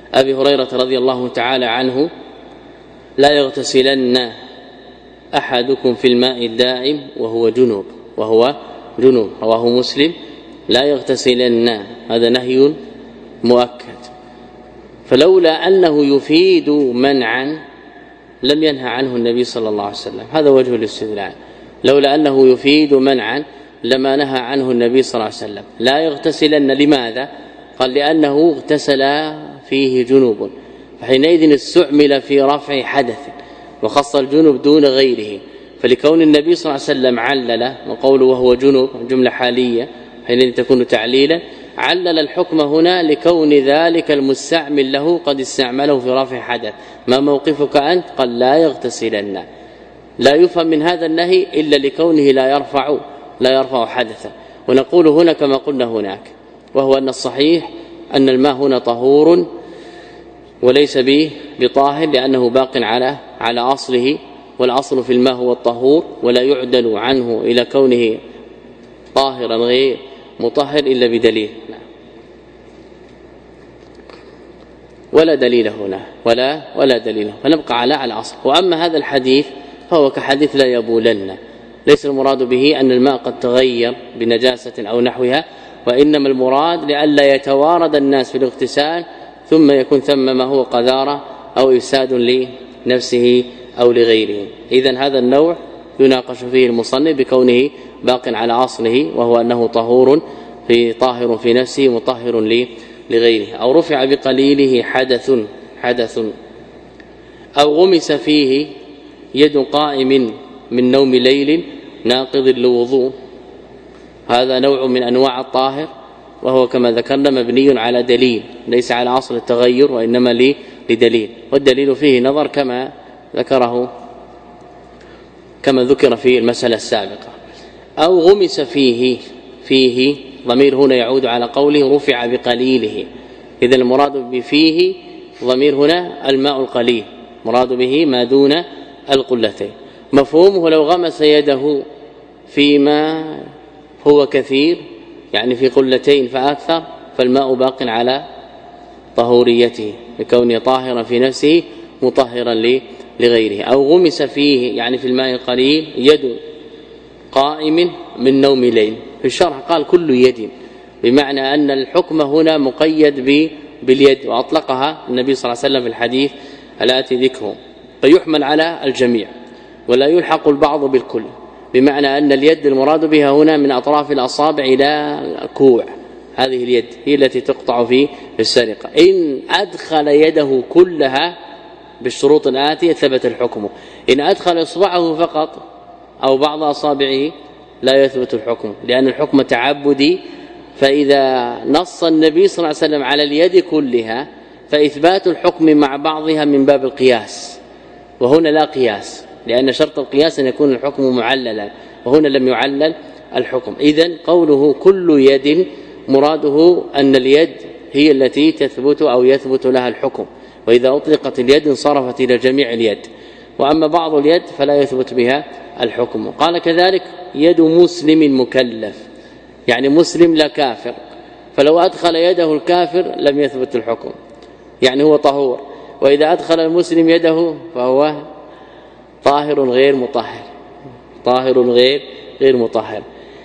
أبي هريرة رضي الله تعالى عنه: لا يغتسلن أحدكم في الماء الدائم وهو جنوب وهو جنوب رواه مسلم. لا يغتسلن، هذا نهي مؤكد، فلولا أنه يفيد منعا لم ينهى عنه النبي صلى الله عليه وسلم. هذا وجه الاستدلال، لولا أنه يفيد منعا لما نهى عنه النبي صلى الله عليه وسلم. لا يغتسلن، لماذا؟ قال: لأنه اغتسل فيه جنوب، فحينئذ استعمل في رفع حدث وخص الجنوب دون غيره، فلكون النبي صلى الله عليه وسلم علل، وقوله وهو جنوب جملة حالية حينئذ تكون تعليلا، علل الحكم هنا لكون ذلك المستعمل له قد استعمله في رفع حدث. ما موقفك أنت؟ قال: لا يغتسلن. لا يفهم من هذا النهي إلا لكونه لا يرفع لا يرفع حدثا. ونقول هنا كما قلنا هناك، وهو أن الصحيح أن الماء هنا طهور وليس به بطاهر، لأنه باق على على أصله، والأصل في الماء هو الطهور، ولا يعدل عنه إلى كونه طاهرا غير مطهر إلا بدليل. ولا دليل هنا ولا ولا دليل، فنبقى على على الأصل. وأما هذا الحديث فهو كحديث لا يبولن، ليس المراد به أن الماء قد تغير بنجاسة أو نحوها، وإنما المراد لئلا يتوارد الناس في الاغتسال ثم يكون ثم ما هو قذارة أو إفساد لنفسه أو لغيره. إذن هذا النوع يناقش فيه المصنف بكونه باق على أصله، وهو أنه طهور في طاهر في نفسه مطهر لغيره. أو رفع بقليله حدث حدث أو غمس فيه يد قائم من نوم ليل ناقض للوضوء، هذا نوع من أنواع الطاهر، وهو كما ذكرنا مبني على دليل ليس على أصل التغير، وإنما لدليل، والدليل فيه نظر كما ذكره كما ذكر في المسألة السابقة. أو غمس فيه فيه ضمير هنا يعود على قوله رفع بقليله، إذا المراد بفيه ضمير هنا الماء القليل، مراد به ما دون القلتين. مفهومه لو غمس يده فيما هو كثير، يعني في قلتين فأكثر، فالماء باق على طهوريته بكونه طاهرا في نفسه مطهرا لغيره. أو غمس فيه يعني في الماء القليل يد قائم من نوم ليل. في الشرح قال كل يد، بمعنى أن الحكم هنا مقيد باليد، وأطلقها النبي صلى الله عليه وسلم في الحديث الآتي ذكره، فيحمل على الجميع ولا يلحق البعض بالكل، بمعنى أن اليد المراد بها هنا من أطراف الأصابع إلى الكوع، هذه اليد هي التي تقطع في السرقة. إن أدخل يده كلها بالشروط الآتية ثبت الحكم، إن أدخل إصبعه فقط أو بعض أصابعه لا يثبت الحكم، لأن الحكم تعبدي، فإذا نص النبي صلى الله عليه وسلم على اليد كلها فإثبات الحكم مع بعضها من باب القياس، وهنا لا قياس، لأن شرط القياس أن يكون الحكم معللا، وهنا لم يعلل الحكم. إذن قوله كل يد مراده أن اليد هي التي تثبت أو يثبت لها الحكم، وإذا أطلقت اليد انصرفت إلى جميع اليد، وأما بعض اليد فلا يثبت بها الحكم. قال كذلك يد مسلم مكلف، يعني مسلم لا كافر، فلو أدخل يده الكافر لم يثبت الحكم، يعني هو طهور، وإذا أدخل المسلم يده فهو طاهر غير مطهر، طاهر غير غير مطهر.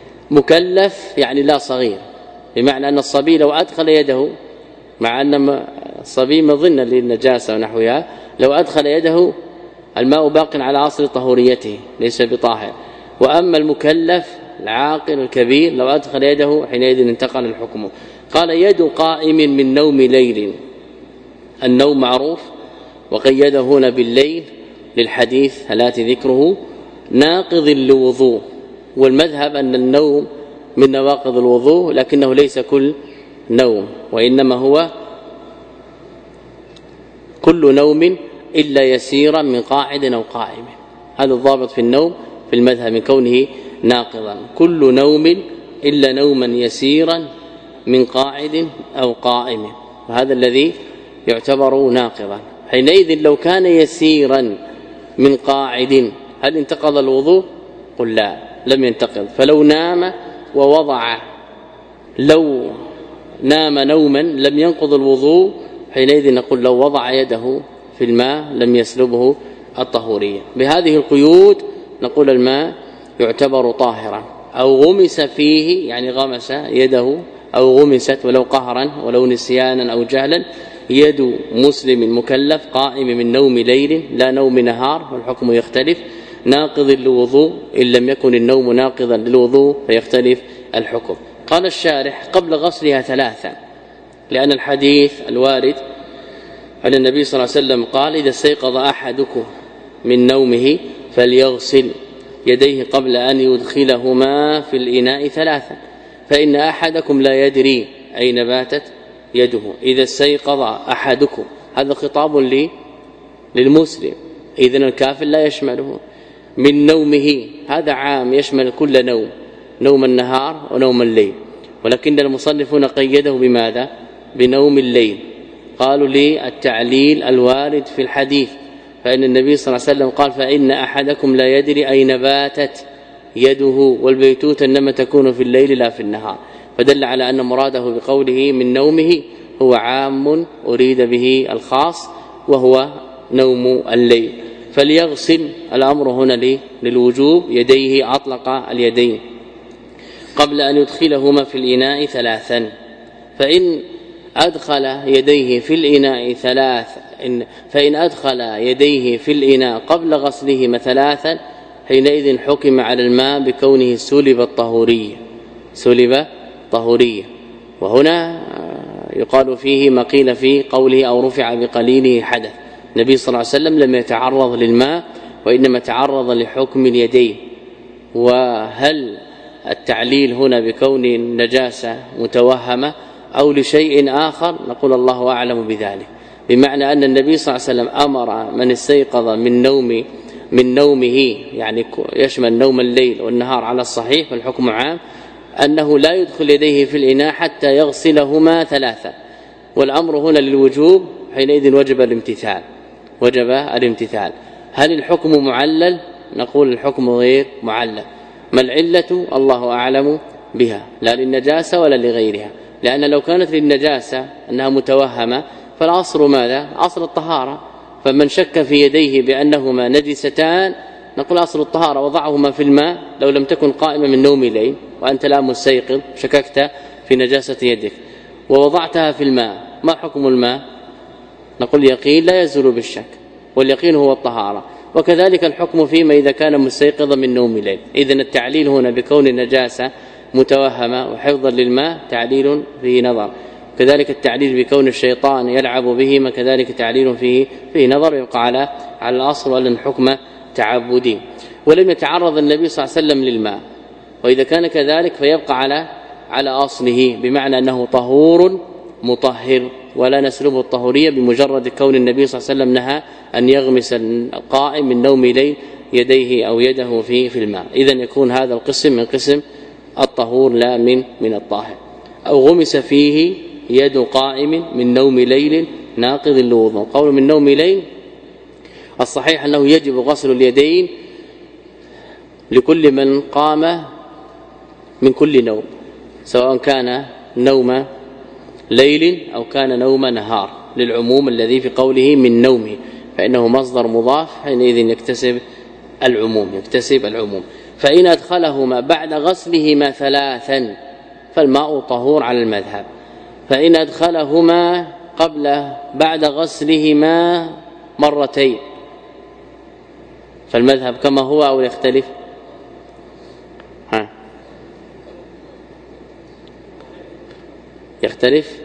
مكلف يعني لا صغير، بمعنى أن الصبي لو أدخل يده، مع أن الصبي مظنة للنجاسة ونحوها، لو أدخل يده الماء باق على أصل طهوريته ليس بطاهر. وأما المكلف العاقل الكبير لو أدخل يده حينئذ انتقل الحكم. قال يد قائم من نوم ليل، النوم معروف، وقيده هنا بالليل للحديث الذي ذكره ناقض للوضوء، والمذهب أن النوم من نواقض الوضوء، لكنه ليس كل نوم، وإنما هو كل نوم إلا يسيرا من قاعد أو قائم، هذا الضابط في النوم في المذهب من كونه ناقضا، كل نوم إلا نوما يسيرا من قاعد أو قائم، وهذا الذي يعتبر ناقضا. حينئذ لو كان يسيرا من قاعد هل انتقض الوضوء؟ قل لا، لم ينتقض. فلو نام ووضع، لو نام نوما لم ينقض الوضوء حينئذ نقول لو وضع يده في الماء لم يسلبه الطهورية. بهذه القيود نقول الماء يعتبر طاهرا. أو غمس فيه يعني غمس يده أو غمست ولو قهرا ولو نسيانا أو جهلا يد مسلم مكلف قائم من نوم ليل لا نوم نهار والحكم يختلف ناقض للوضوء إن لم يكن النوم ناقضا للوضوء فيختلف الحكم. قال الشارح قبل غسلها ثلاثا لأن الحديث الوارد أن النبي صلى الله عليه وسلم قال إذا استيقظ أحدكم من نومه فليغسل يديه قبل أن يدخلهما في الإناء ثلاثا فإن أحدكم لا يدري أين باتت يده. إذا استيقظ أحدكم هذا خطاب لي للمسلم إذن الكافر لا يشمله. من نومه هذا عام يشمل كل نوم نوم النهار ونوم الليل ولكن المصنفون قيده بماذا بنوم الليل قالوا لي التعليل الوارد في الحديث فإن النبي صلى الله عليه وسلم قال فإن أحدكم لا يدري أين باتت يده والبيتوت إنما تكون في الليل لا في النهار فدل على أن مراده بقوله من نومه هو عام أريد به الخاص وهو نوم الليل. فليغسل الأمر هنا للوجوب يديه أطلق اليدين قبل أن يدخلهما في الإناء ثلاثا فإن أدخل يديه في الإناء ثلاث إن فإن أدخل يديه في الإناء قبل غسلهما ثلاثا حينئذ حكم على الماء بكونه سلب الطهورية سلب طهورية. وهنا يقال فيه ما قيل في قوله أو رفع بقليله حدث. النبي صلى الله عليه وسلم لم يتعرض للماء وإنما تعرض لحكم اليدين. وهل التعليل هنا بكون النجاسة متوهمة أو لشيء آخر نقول الله أعلم بذلك بمعنى أن النبي صلى الله عليه وسلم أمر من استيقظ من نوم من نومه يعني يشمل نوم الليل والنهار على الصحيح فالحكم عام أنه لا يدخل يديه في الإناء حتى يغسلهما ثلاثة والأمر هنا للوجوب حينئذ وجب الامتثال وجب الامتثال. هل الحكم معلل نقول الحكم غير معلل. ما العلة الله أعلم بها لا للنجاسة ولا لغيرها لأن لو كانت للنجاسة أنها متوهمة فالأصل ماذا أصل الطهارة فمن شك في يديه بأنهما نجستان نقول أصل الطهارة وضعهما في الماء لو لم تكن قائمة من نوم ليل وأنت لا مستيقظ شككت في نجاسة يدك ووضعتها في الماء ما حكم الماء نقول يقين لا يزول بالشك واليقين هو الطهارة. وكذلك الحكم فيما إذا كان مستيقظا من نوم ليل. إذن التعليل هنا بكون النجاسة متوهمة وحفظا للماء تعليل فيه نظر كذلك التعليل بكون الشيطان يلعب بهما كذلك تعليل فيه فيه نظر يبقى على على الاصل ولا الحكم تعبدي. ولم يتعرض النبي صلى الله عليه وسلم للماء واذا كان كذلك فيبقى على على اصله بمعنى انه طهور مطهر ولا نسلبه الطهوريه بمجرد كون النبي صلى الله عليه وسلم نهى ان يغمس القائم من نوم ليل يديه او يده في في الماء. اذا يكون هذا القسم من قسم الطهور لا من من الطاهر. أو غمس فيه يد قائم من نوم ليل ناقض للوضوء. قول من نوم ليل الصحيح أنه يجب غسل اليدين لكل من قام من كل نوم سواء كان نوم ليل أو كان نوم نهار للعموم الذي في قوله من نومه فإنه مصدر مضاف حينئذ يكتسب العموم يكتسب العموم. فإن أدخلهما بعد غسلهما ثلاثا فالماء طهور على المذهب. فإن أدخلهما قبل بعد غسلهما مرتين فالمذهب كما هو أو يختلف ها يختلف.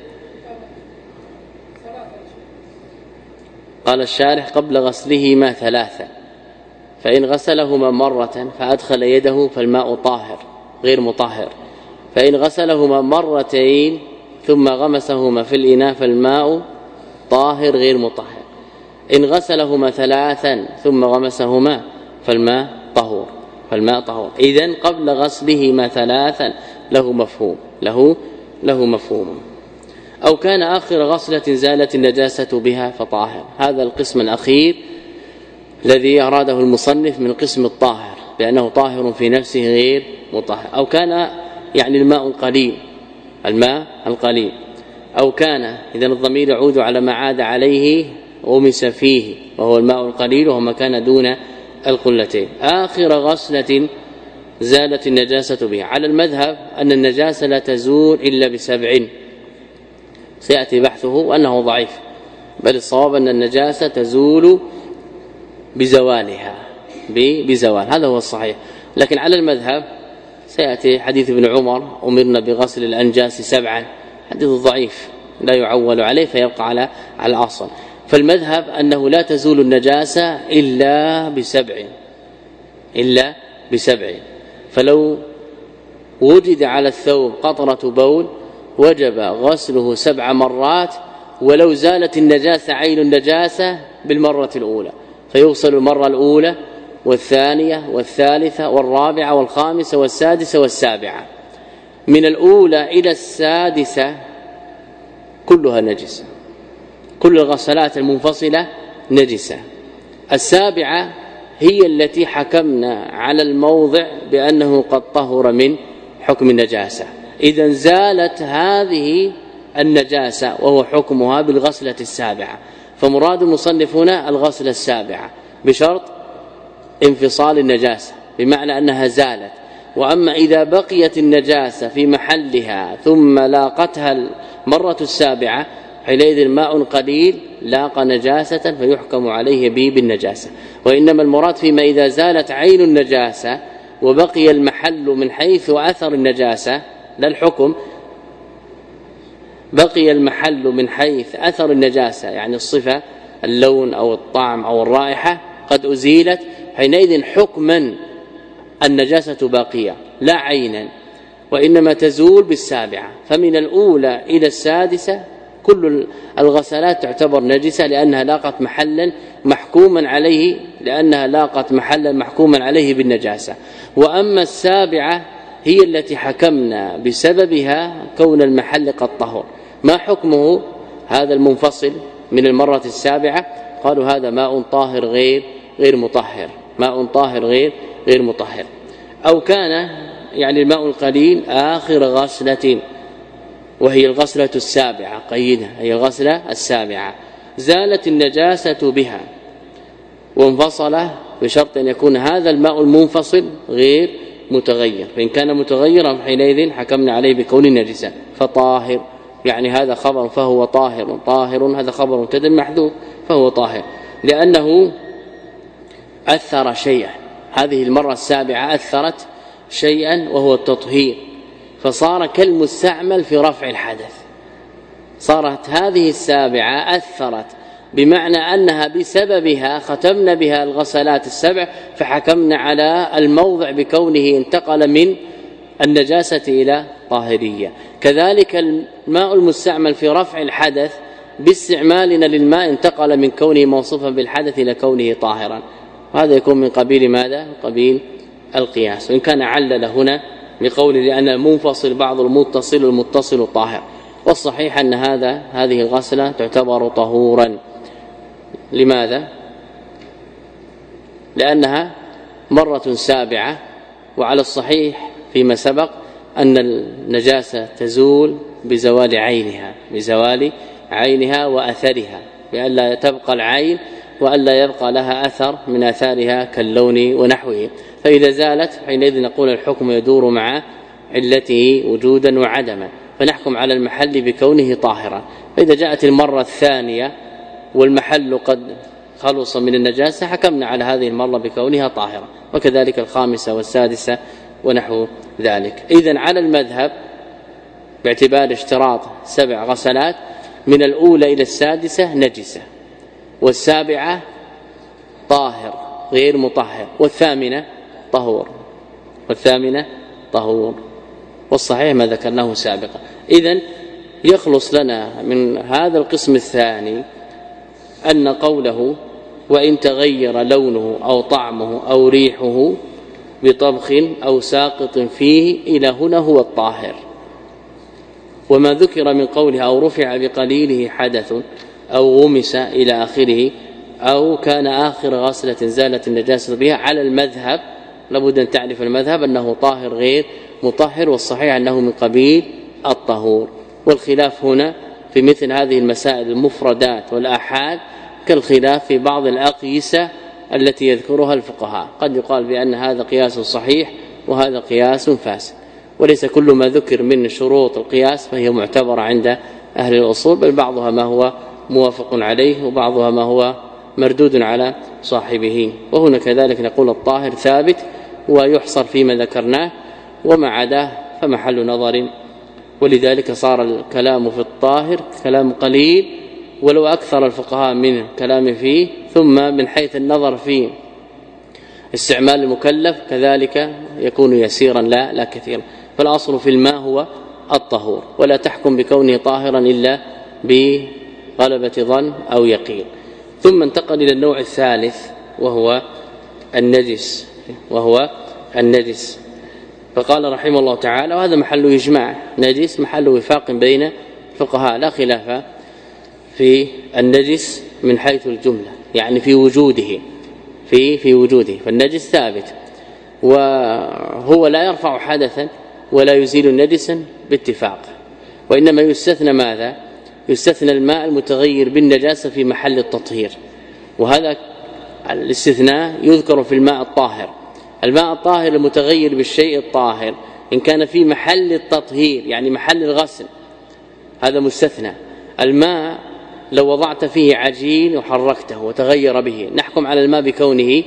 قال الشارح قبل غسلهما ثلاثا فإن غسلهما مرة فأدخل يده فالماء طاهر غير مطهر. فإن غسلهما مرتين ثم غمسهما في الإناء فالماء طاهر غير مطهر. إن غسلهما ثلاثا ثم غمسهما فالماء طهور فالماء طهور. إذن قبل غسلهما ثلاثا له مفهوم له له مفهوم. أو كان آخر غسلة زالت النجاسة بها فطاهر. هذا القسم الأخير الذي أراده المصنف من قسم الطاهر بأنه طاهر في نفسه غير مطهر. أو كان يعني الماء قليل الماء القليل أو كان إذن الضمير يعود على ما عاد عليه غمس فيه وهو الماء القليل وهو ما كان دون القلتين. آخر غسلة زالت النجاسة بها. على المذهب أن النجاسة لا تزول إلا بسبع، سيأتي بحثه وأنه ضعيف، بل الصواب أن النجاسة تزول بزوالها بزوال، هذا هو الصحيح. لكن على المذهب سيأتي حديث ابن عمر أمرنا بغسل الأنجاس سبعا، حديث ضعيف لا يعول عليه فيبقى على على الأصل. فالمذهب أنه لا تزول النجاسة إلا بسبع إلا بسبع فلو وجد على الثوب قطرة بول وجب غسله سبع مرات ولو زالت النجاسة عين النجاسة بالمرة الأولى، فيغسل المرة الأولى والثانية والثالثة والرابعة والخامسة والسادسة والسابعة. من الأولى إلى السادسة كلها نجسة، كل الغسلات المنفصلة نجسة. السابعة هي التي حكمنا على الموضع بأنه قد طهر من حكم النجاسة، إذن زالت هذه النجاسة وهو حكمها بالغسلة السابعة. فمراد المصنف هنا الغسلة السابعة بشرط انفصال النجاسة، بمعنى أنها زالت. وأما إذا بقيت النجاسة في محلها ثم لاقتها المرة السابعة حينئذ الماء قليل لاقى نجاسة فيحكم عليه به بالنجاسة. وإنما المراد فيما إذا زالت عين النجاسة وبقي المحل من حيث أثر النجاسة، لا الحكم، بقي المحل من حيث أثر النجاسة يعني الصفة اللون أو الطعم أو الرائحة قد أزيلت، حينئذ حكما النجاسة باقية لا عينا، وإنما تزول بالسابعة. فمن الأولى إلى السادسة كل الغسلات تعتبر نجسة لأنها لاقت محلا محكوما عليه لأنها لاقت محلا محكوما عليه بالنجاسة. وأما السابعة هي التي حكمنا بسببها كون المحل قد طهر. ما حكمه هذا المنفصل من المرة السابعة؟ قالوا هذا ماء طاهر غير غير مطهر، ماء طاهر غير غير مطهر. أو كان يعني الماء القليل آخر غسلة وهي الغسلة السابعة، قيدها هي الغسلة السابعة، زالت النجاسة بها وانفصل بشرط أن يكون هذا الماء المنفصل غير متغير، فإن كان متغيرا حينئذ حكمنا عليه بكون النجسة فطاهر، يعني هذا خبر فهو طاهر، طاهر هذا خبر مبتدا محذوف فهو طاهر لأنه أثر شيئا. هذه المرة السابعة أثرت شيئا وهو التطهير، فصار كالمستعمل في رفع الحدث. صارت هذه السابعة أثرت بمعنى أنها بسببها ختمنا بها الغسلات السبع فحكمنا على الموضع بكونه انتقل من النجاسة إلى طاهرية. كذلك الماء المستعمل في رفع الحدث باستعمالنا للماء انتقل من كونه موصوفا بالحدث إلى كونه طاهرا، هذا يكون من قبيل ماذا؟ قبيل القياس. وإن كان علل هنا بقول لأن المنفصل بعض المتصل المتصل طاهر، والصحيح أن هذا هذه الغسلة تعتبر طهورا. لماذا؟ لأنها مرة سابعة، وعلى الصحيح فيما سبق أن النجاسة تزول بزوال عينها بزوال عينها وأثرها، بألا تبقى العين وألا يبقى لها أثر من آثارها كاللون ونحوه. فإذا زالت حينئذ نقول الحكم يدور مع علته وجودا وعدما، فنحكم على المحل بكونه طاهرا. فإذا جاءت المرة الثانية والمحل قد خلص من النجاسة حكمنا على هذه المرة بكونها طاهرة، وكذلك الخامسة والسادسة ونحو ذلك. إذن على المذهب باعتبار اشتراط سبع غسلات من الأولى إلى السادسة نجسة، والسابعة طاهر غير مطهر، والثامنة طهور والثامنة طهور والصحيح ما ذكرناه سابقا. إذن يخلص لنا من هذا القسم الثاني أن قوله وإن تغير لونه أو طعمه أو ريحه بطبخ أو ساقط فيه إلى هنا هو الطاهر. وما ذكر من قوله أو رفع بقليله حدث أو غمس إلى آخره أو كان آخر غسلة زالت النجاسة بها، على المذهب لابد أن تعرف المذهب أنه طاهر غير مطهر، والصحيح أنه من قبيل الطهور. والخلاف هنا في مثل هذه المسائل المفردات والآحاد كالخلاف في بعض الأقيسة التي يذكرها الفقهاء. قد يقال بأن هذا قياس صحيح وهذا قياس فاسد، وليس كل ما ذكر من شروط القياس فهي معتبرة عند أهل الأصول، بل بعضها ما هو موافق عليه وبعضها ما هو مردود على صاحبه. وهنا كذلك نقول الطاهر ثابت ويحصر فيما ذكرناه، وما عداه فمحل نظر. ولذلك صار الكلام في الطاهر كلام قليل ولو أكثر الفقهاء من كلام فيه، ثم من حيث النظر في استعمال المكلف كذلك يكون يسيرا لا لا كثيرا. فالأصل في الماء هو الطهور، ولا تحكم بكونه طاهرا إلا بغلبة ظن أو يقين. ثم انتقل إلى النوع الثالث وهو النجس وهو النجس فقال رحمه الله تعالى، وهذا محل إجماع، نجس محل وفاق بين الفقهاء لا خلاف في النجس من حيث الجملة، يعني في وجوده في في وجوده فالنجس ثابت، وهو لا يرفع حدثا ولا يزيل نجسا باتفاق، وإنما يستثنى ماذا؟ يستثنى الماء المتغير بالنجاسة في محل التطهير، وهذا الاستثناء يذكر في الماء الطاهر. الماء الطاهر المتغير بالشيء الطاهر إن كان في محل التطهير يعني محل الغسل هذا مستثنى. الماء لو وضعت فيه عجين وحركته وتغير به نحكم على الماء بكونه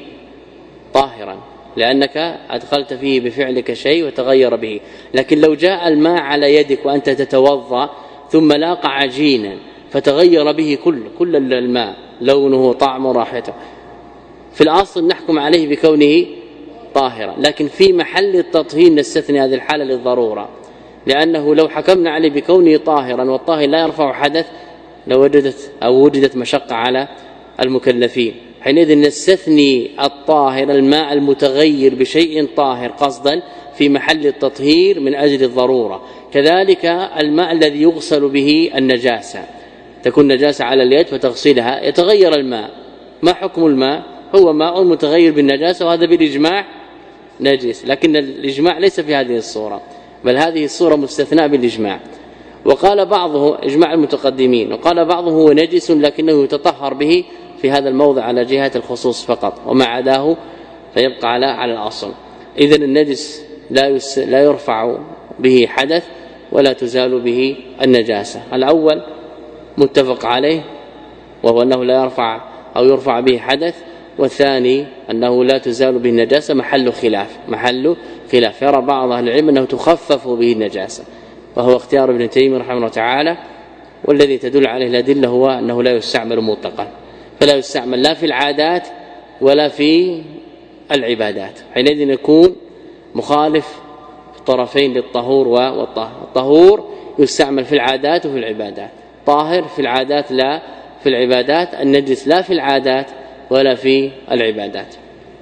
طاهرا لأنك أدخلت فيه بفعلك شيء وتغير به. لكن لو جاء الماء على يدك وأنت تتوضأ ثم لاقى عجينا فتغير به كل كل الماء لونه طعمه رائحته، في الأصل نحكم عليه بكونه طاهرا، لكن في محل التطهير نستثني هذه الحالة للضرورة، لأنه لو حكمنا عليه بكونه طاهرا والطاهر لا يرفع حدث لوجدت أو وجدت مشقة على المكلفين. حينئذ نستثني الطاهر الماء المتغير بشيء طاهر قصدا في محل التطهير من أجل الضرورة. كذلك الماء الذي يغسل به النجاسة، تكون نجاسة على اليد فتغسلها يتغير الماء، ما حكم الماء؟ هو ماء متغير بالنجاسة، وهذا بالإجماع نجس، لكن الإجماع ليس في هذه الصورة، بل هذه الصورة مستثناء بالإجماع. وقال بعضه إجماع المتقدمين، وقال بعضه هو نجس لكنه يتطهر به في هذا الموضع على جهة الخصوص فقط، وما عداه فيبقى على على الأصل. إذن النجس لا يس لا يرفع به حدث ولا تزال به النجاسة. الأول متفق عليه وهو أنه لا يرفع أو يرفع به حدث، والثاني أنه لا تزال به النجاسة محل خلاف محل خلاف يرى بعض أهل العلم أنه تخفف به النجاسة، وهو اختيار ابن تيمية رحمه الله تعالى، والذي تدل عليه الأدلة هو أنه لا يستعمل مطلقا، فلا يستعمل لا في العادات ولا في العبادات، حينئذ يكون مخالف طرفين للطهور والطاهر. الطهور يستعمل في العادات وفي العبادات، طاهر في العادات لا في العبادات، النجس لا في العادات ولا في العبادات.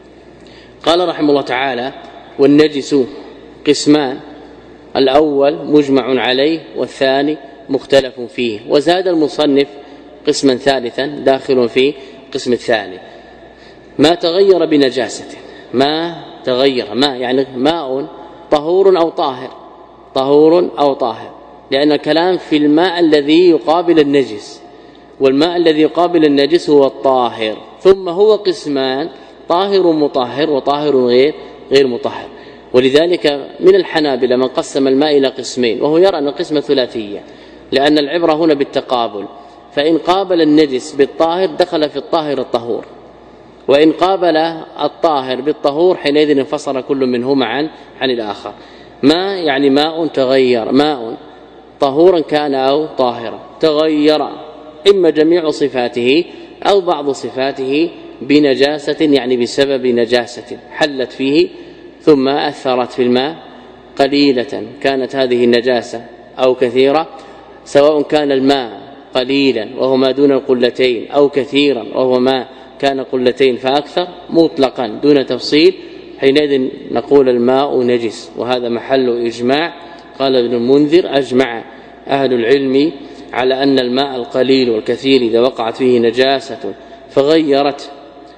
قال رحمه الله تعالى: والنجس قسمان، الأول مجمع عليه والثاني مختلف فيه. وزاد المصنف قسما ثالثا داخل في قسم الثاني: ما تغير بنجاسة. ما تغير، ما يعني ماء طهور أو طاهر، طهور أو طاهر، لأن الكلام في الماء الذي يقابل النجس، والماء الذي يقابل النجس هو الطاهر. ثم هو قسمان: طاهر مطهر وطاهر غير غير مطهر. ولذلك من الحنابلة من قسم الماء إلى قسمين، وهو يرى أن القسمة ثلاثية، لأن العبرة هنا بالتقابل، فإن قابل النجس بالطاهر دخل في الطاهر الطهور، وإن قابل الطاهر بالطهور حينئذ انفصل كل منهما عن عن الآخر. ما يعني ماء تغير، ماء طهورا كان أو طاهرا تغير إما جميع صفاته أو بعض صفاته بنجاسة، يعني بسبب نجاسة حلت فيه ثم أثرت في الماء قليلة كانت هذه النجاسة أو كثيرة، سواء كان الماء قليلا وهو ما دون القلتين أو كثيرا وهو ما كان قلتين فأكثر مطلقا دون تفصيل، حينئذ نقول الماء نجس. وهذا محل إجماع. قال ابن المنذر: أجمع أهل العلم على أن الماء القليل والكثير إذا وقعت فيه نجاسة فغيرت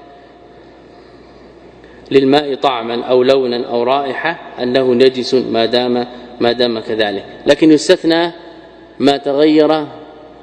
للماء طعما أو لونا أو رائحة أنه نجس ما دام ما دام كذلك. لكن يستثنى ما تغير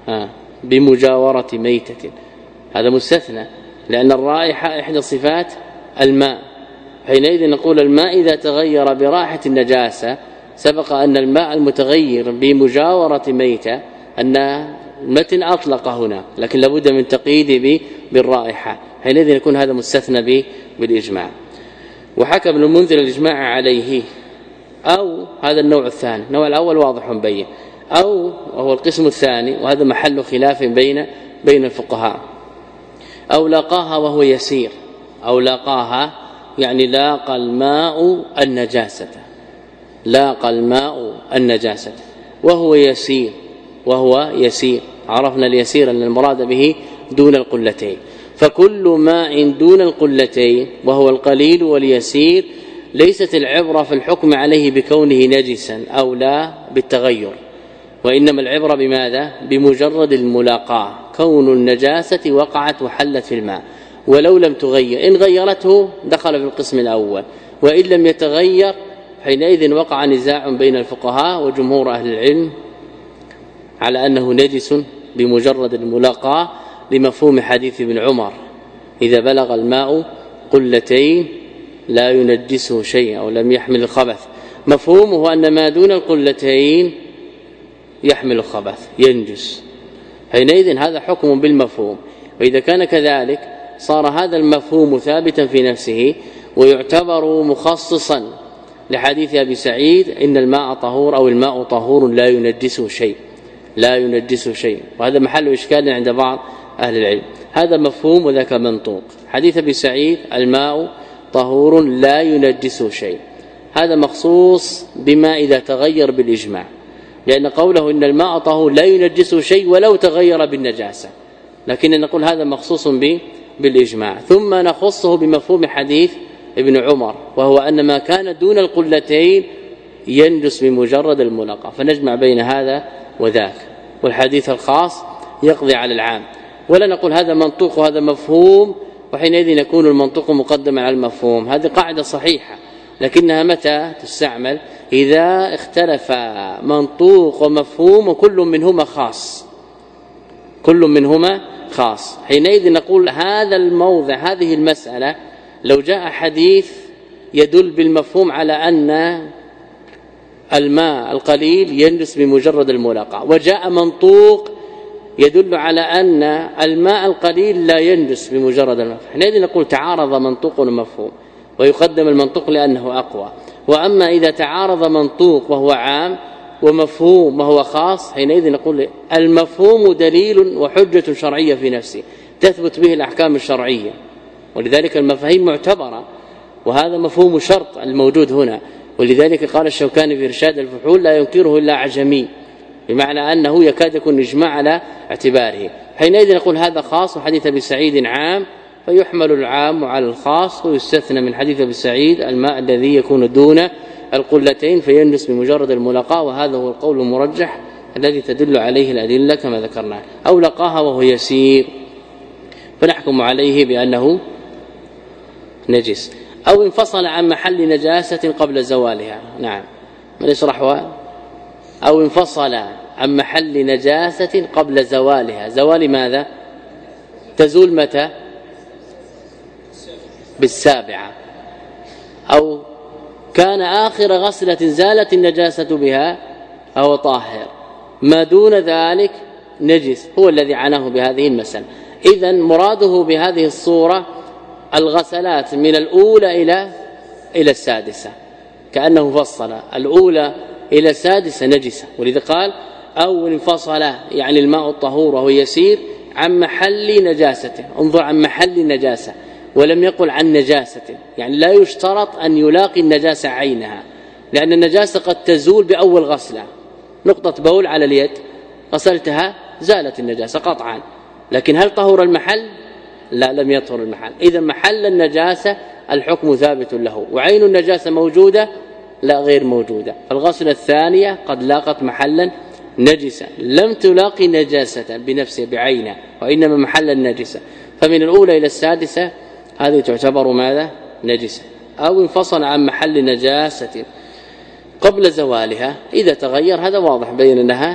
ها بمجاورة ميتة، هذا مستثنى لأن الرائحة إحدى صفات الماء، حينئذ نقول الماء إذا تغير برائحة النجاسة، سبق أن الماء المتغير بمجاورة ميتة أن المتن أطلق هنا، لكن لابد من تقييد بالرائحة، حينئذ يكون هذا مستثنى بالإجماع. وحكى ابن المنذر الإجماع عليه، أو هذا النوع الثاني. النوع الأول واضح بين، أو وهو القسم الثاني وهذا محل خلاف بين بين الفقهاء، أو لاقاها وهو يسير، أو لاقاها يعني لاقى الماء النجاسة، لاقى الماء النجاسة وهو يسير، وهو يسير عرفنا اليسير أن المراد به دون القلتين، فكل ماء دون القلتين وهو القليل واليسير ليست العبرة في الحكم عليه بكونه نجسا أو لا بالتغير، وإنما العبرة بماذا؟ بمجرد الملاقاة، كون النجاسة وقعت وحلت في الماء ولو لم تغير، إن غيرته دخل في القسم الأول، وإن لم يتغير حينئذ وقع نزاع بين الفقهاء وجمهور أهل العلم على أنه نجس بمجرد الملاقاة، لمفهوم حديث ابن عمر إذا بلغ الماء قلتين لا ينجسه شيئا أو لم يحمل الخبث، مفهومه أن ما دون القلتين يحمل الخبث ينجس، حينئذ هذا حكم بالمفهوم. وإذا كان كذلك صار هذا المفهوم ثابتا في نفسه ويعتبر مخصصا لحديث أبي سعيد إن الماء طهور أو الماء طهور لا ينجسه شيء، لا ينجسه شيء، وهذا محل إشكال عند بعض أهل العلم. هذا مفهوم وذاك منطوق. حديث أبي سعيد الماء طهور لا ينجسه شيء، هذا مخصوص بما إذا تغير بالإجماع، لأن قوله إن الماء طهور لا ينجسه شيء ولو تغير بالنجاسة، لكن نقول هذا مخصوص بالإجماع. ثم نخصه بمفهوم حديث ابن عمر وهو أن ما كان دون القلتين ينجس بمجرد الملاقاة، فنجمع بين هذا وذاك، والحديث الخاص يقضي على العام، ولا نقول هذا منطوق وهذا مفهوم وحينئذ يكون المنطوق مقدما على المفهوم. هذه قاعدة صحيحة، لكنها متى تستعمل؟ إذا اختلف منطوق ومفهوم وكل منهما خاص، كل منهما خاص، حينئذ نقول هذا الموضع هذه المسألة لو جاء حديث يدل بالمفهوم على أن الماء القليل ينجس بمجرد الملاقاة، وجاء منطوق يدل على أن الماء القليل لا ينجس بمجرد الماء، حينئذ نقول تعارض منطوق ومفهوم ويقدم المنطوق لأنه أقوى. وأما إذا تعارض منطوق وهو عام ومفهوم وهو خاص، حينئذ نقول المفهوم دليل وحجة شرعية في نفسه تثبت به الأحكام الشرعية، ولذلك المفاهيم معتبرة، وهذا مفهوم شرط الموجود هنا. ولذلك قال الشوكاني في إرشاد الفحول لا ينكره إلا عجمي، بمعنى أنه يكاد يكون إجماع على اعتباره. حينئذ نقول هذا خاص، وحديث أبي سعيد عام، فيحمل العام على الخاص، ويستثنى من حديث أبي سعيد الماء الذي يكون دون القلتين فينجس بمجرد الملاقاة، وهذا هو القول المرجح الذي تدل عليه الأدلة كما ذكرنا. أو لقاها وهو يسير فنحكم عليه بأنه نجس، أو انفصل عن محل نجاسة قبل زوالها. نعم، من يشرحها؟ أو انفصل عن محل نجاسة قبل زوالها. زوال ماذا؟ تزول متى؟ بالسابعة، أو كان آخر غسلة زالت النجاسة بها أو طاهر، ما دون ذلك نجس، هو الذي عناه بهذه المسألة. إذن مراده بهذه الصورة الغسلات من الأولى إلى إلى السادسة، كأنه فصل الأولى إلى السادسة نجسة، ولذا قال أو انفصل يعني الماء الطهور وهو يسير عن محل نجاسته. انظر، عن محل نجاسة، ولم يقل عن نجاسة، يعني لا يشترط أن يلاقي النجاسة عينها، لأن النجاسة قد تزول بأول غسلة، نقطة بول على اليد غسلتها زالت النجاسة قطعا، لكن هل طهر المحل؟ لا، لم يطهر المحل. إذا محل النجاسة الحكم ثابت له، وعين النجاسة موجودة؟ لا، غير موجودة. الغسلة الثانية قد لاقت محلا نجسة، لم تلاقي نجاسة بنفسها بعينها، وإنما محل النجسة، فمن الأولى إلى السادسة هذه تعتبر ماذا؟ نجسة. أو انفصل عن محل نجاسة قبل زوالها، إذا تغير هذا واضح بين أنها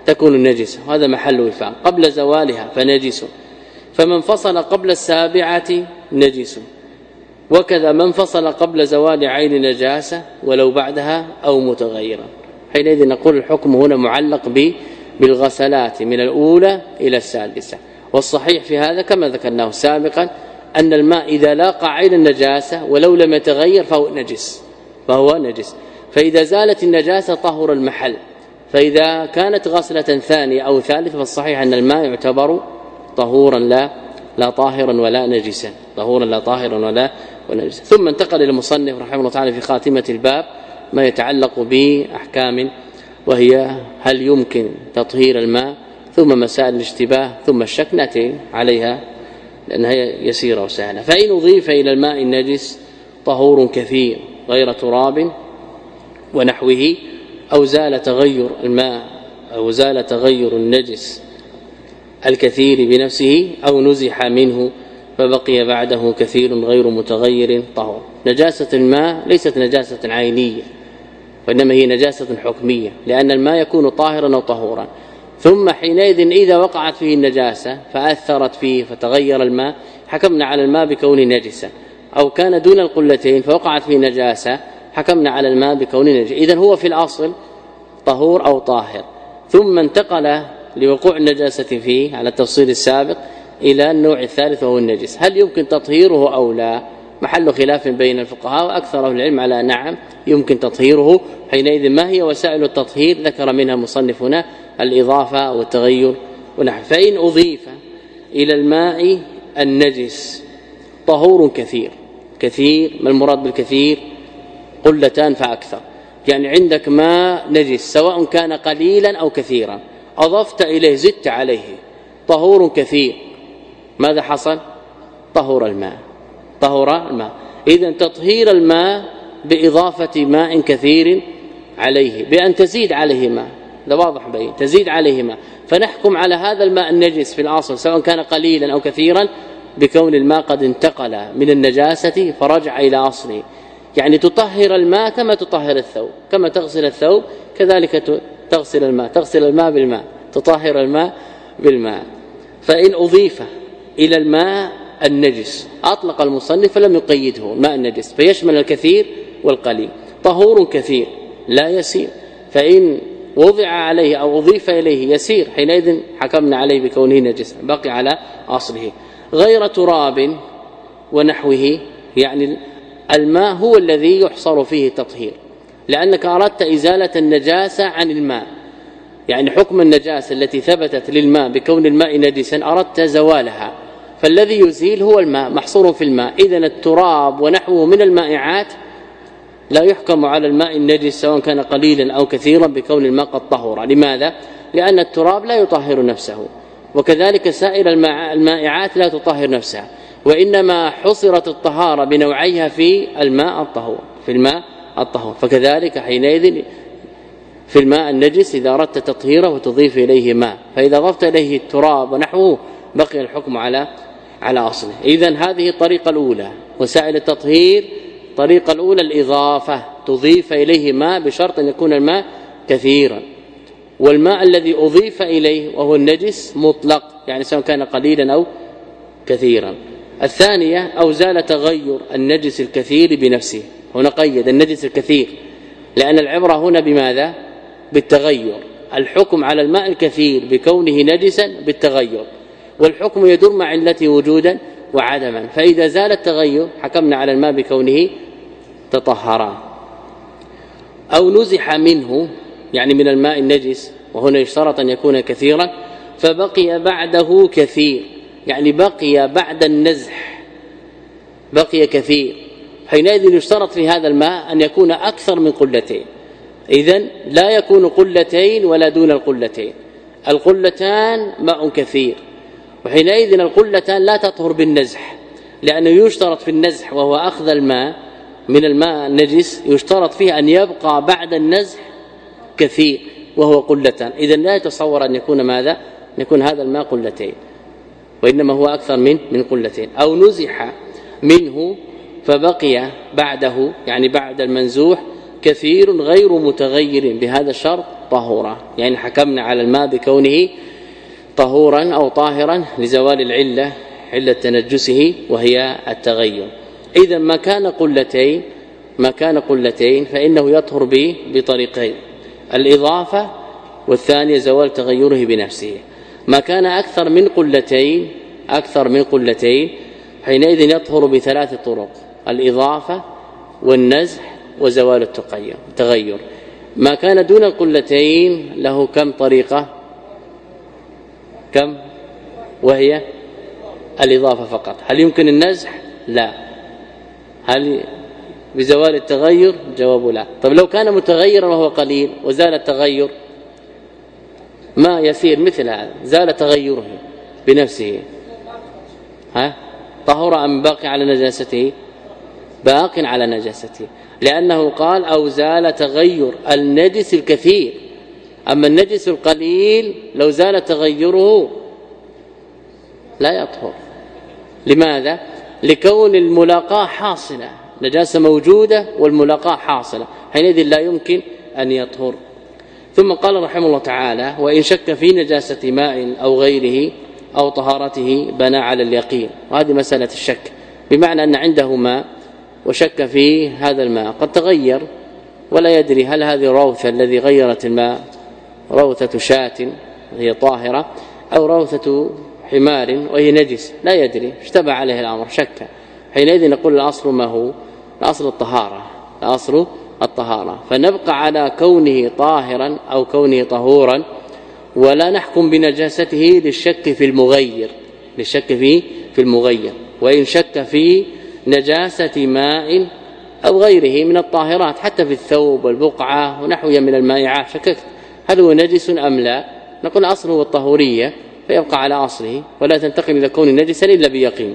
تكون النجسة، وهذا محل وفاق. قبل زوالها فنجس، فمن فصل قبل السابعة نجس، وكذا من فصل قبل زوال عين نجاسة ولو بعدها أو متغيرا. حينئذ نقول الحكم هنا معلق بالغسلات من الأولى إلى السادسة. والصحيح في هذا كما ذكرناه سابقا أن الماء إذا لاقى عين النجاسة ولو لم يتغير فهو نجس فهو نجس فإذا زالت النجاسة طهر المحل. فإذا كانت غسلة ثانية أو ثالثة فالصحيح أن الماء يعتبر طهورا لا لا طاهرا ولا نجسا طهورا لا طاهرا ولا ونجسا. ثم انتقل إلى المصنف رحمه الله تعالى في خاتمة الباب ما يتعلق بأحكام، وهي هل يمكن تطهير الماء، ثم مسائل الاشتباه، ثم الشك نأتي عليها لأنها يسيرة وسهلة. فإن أضيف إلى الماء النجس طهور كثير غير تراب ونحوه، أو زال تغير الماء أو زال تغير النجس الكثير بنفسه أو نزح منه فبقي بعده كثير غير متغير طهور. نجاسة الماء ليست نجاسة عينية، وإنما هي نجاسة حكمية، لأن الماء يكون طاهرا أو طهورا، ثم حينئذ إذا وقعت فيه النجاسة فأثرت فيه فتغير الماء حكمنا على الماء بكونه نجسا، أو كان دون القلتين فوقعت فيه نجاسة حكمنا على الماء بكونه نجس. إذن هو في الأصل طهور أو طاهر، ثم انتقل لوقوع النجاسة فيه على التفصيل السابق إلى النوع الثالث وهو النجس. هل يمكن تطهيره أو لا؟ محل خلاف بين الفقهاء، وأكثر أهل العلم على نعم يمكن تطهيره. حينئذ ما هي وسائل التطهير؟ ذكر منها مصنف هنا الإضافة والتغير ونحو. فإن أضيف إلى الماء النجس طهور كثير. كثير ما المراد بالكثير؟ قلتان فأكثر، يعني عندك ماء نجس سواء كان قليلا أو كثيرا، أضفت إليه زدت عليه طهور كثير، ماذا حصل؟ طهور الماء طهور الماء. إذن تطهير الماء بإضافة ماء كثير عليه، بأن تزيد عليه ماء، ده واضح بين تزيد عليه ماء، فنحكم على هذا الماء النجس في الأصل سواء كان قليلا أو كثيرا بكون الماء قد انتقل من النجاسة فرجع إلى أصله. يعني تطهر الماء كما تطهر الثوب، كما تغسل الثوب كذلك تغسل الماء، تغسل الماء بالماء، تطهر الماء بالماء. فإن أضيف إلى الماء النجس أطلق المصنف فلم يقيده الماء النجس، فيشمل الكثير والقليل. طهور كثير لا يسير، فإن وضع عليه أو أضيف إليه يسير حينئذ حكمنا عليه بكونه نجس، بقي على أصله. غير تراب ونحوه، يعني الماء هو الذي يحصر فيه التطهير، لأنك أردت إزالة النجاسة عن الماء، يعني حكم النجاسة التي ثبتت للماء بكون الماء نجسا أردت زوالها، فالذي يزيل هو الماء محصور في الماء. إذن التراب ونحوه من المائعات لا يحكم على الماء النجس سواء كان قليلا أو كثيرا بكون الماء قد طهر. لماذا؟ لأن التراب لا يطهر نفسه، وكذلك سائر المائعات لا تطهر نفسها، وإنما حصرت الطهارة بنوعيها في الماء الطهور في الماء الطهور فكذلك حينئذ في الماء النجس إذا أردت تطهيره وتضيف إليه ماء، فإذا ضفت إليه التراب ونحوه بقي الحكم على على أصله. إذن هذه الطريقة الأولى وسائل التطهير. الطريقة الأولى الإضافة، تضيف إليه ماء بشرط أن يكون الماء كثيرا، والماء الذي أضيف إليه وهو النجس مطلق، يعني سواء كان قليلا أو كثيرا. الثانية أو زال تغير النجس الكثير بنفسه، هنا قيد النجس الكثير لأن العبرة هنا بماذا؟ بالتغير. الحكم على الماء الكثير بكونه نجسا بالتغير، والحكم يدور مع علته وجودا وعدما، فإذا زال التغير حكمنا على الماء بكونه تطهرا. أو نزح منه، يعني من الماء النجس، وهنا يشترط أن يكون كثيرا، فبقي بعده كثير، يعني بقي بعد النزح بقي كثير، حينئذ يشترط في هذا الماء أن يكون أكثر من قلتين. إذن لا يكون قلتين ولا دون القلتين، القلتان ماء كثير، وحينئذ القلتان لا تطهر بالنزح، لأنه يشترط في النزح وهو أخذ الماء من الماء النجس يشترط فيه أن يبقى بعد النزح كثير وهو قلتان. إذن لا يتصور أن يكون ماذا؟ أن يكون هذا الماء قلتين، وإنما هو أكثر من من قلتين. أو نزح منه فبقي بعده، يعني بعد المنزوح كثير غير متغير بهذا الشرط طهورا، يعني حكمنا على الماء بكونه طهورا أو طاهرا لزوال العلة علة تنجسه وهي التغير. إذا ما كان قلتين ما كان قلتين فإنه يطهر به بطريقين: الإضافة والثانية زوال تغيره بنفسه. ما كان أكثر من قلتين أكثر من قلتين حينئذ يطهر بثلاث طرق: الإضافة والنزح وزوال التغير. ما كان دون القلتين له كم طريقة؟ كم؟ وهي الإضافة فقط. هل يمكن النزح؟ لا. هل بزوال التغير؟ جواب لا. طب لو كان متغيرا وهو قليل وزال التغير، ما يصير مثل هذا، زال تغيره بنفسه، ها طهر أم باقي على نجاسته؟ باق على نجاسته، لأنه قال أو زال تغير النجس الكثير. أما النجس القليل لو زال تغيره لا يطهر. لماذا؟ لكون الملاقاة حاصلة، نجاسة موجودة والملاقاة حاصلة، حينئذ لا يمكن أن يطهر. ثم قال رحمه الله تعالى: وإن شك في نجاسة ماء أو غيره أو طهارته بنى على اليقين. وهذه مسألة الشك، بمعنى أن عنده ماء وشك في هذا الماء قد تغير ولا يدري هل هذه الروثة الذي غيرت الماء روثة شاة وهي طاهرة أو روثة حمار وهي نجس، لا يدري، اشتبه عليه الأمر، شك. حينئذ نقول الأصل ما هو؟ الأصل الطهارة، الأصل الطهارة، فنبقى على كونه طاهرا أو كونه طهورا، ولا نحكم بنجاسته للشك في المغير للشك في في المغير. وإن شك في نجاسة ماء أو غيره من الطاهرات، حتى في الثوب والبقعة ونحوها من المائعات، شككت هل هو نجس أم لا، نقول أصله هو الطهورية فيبقى على أصله ولا تنتقل إلى كون نجسا إلا بيقين.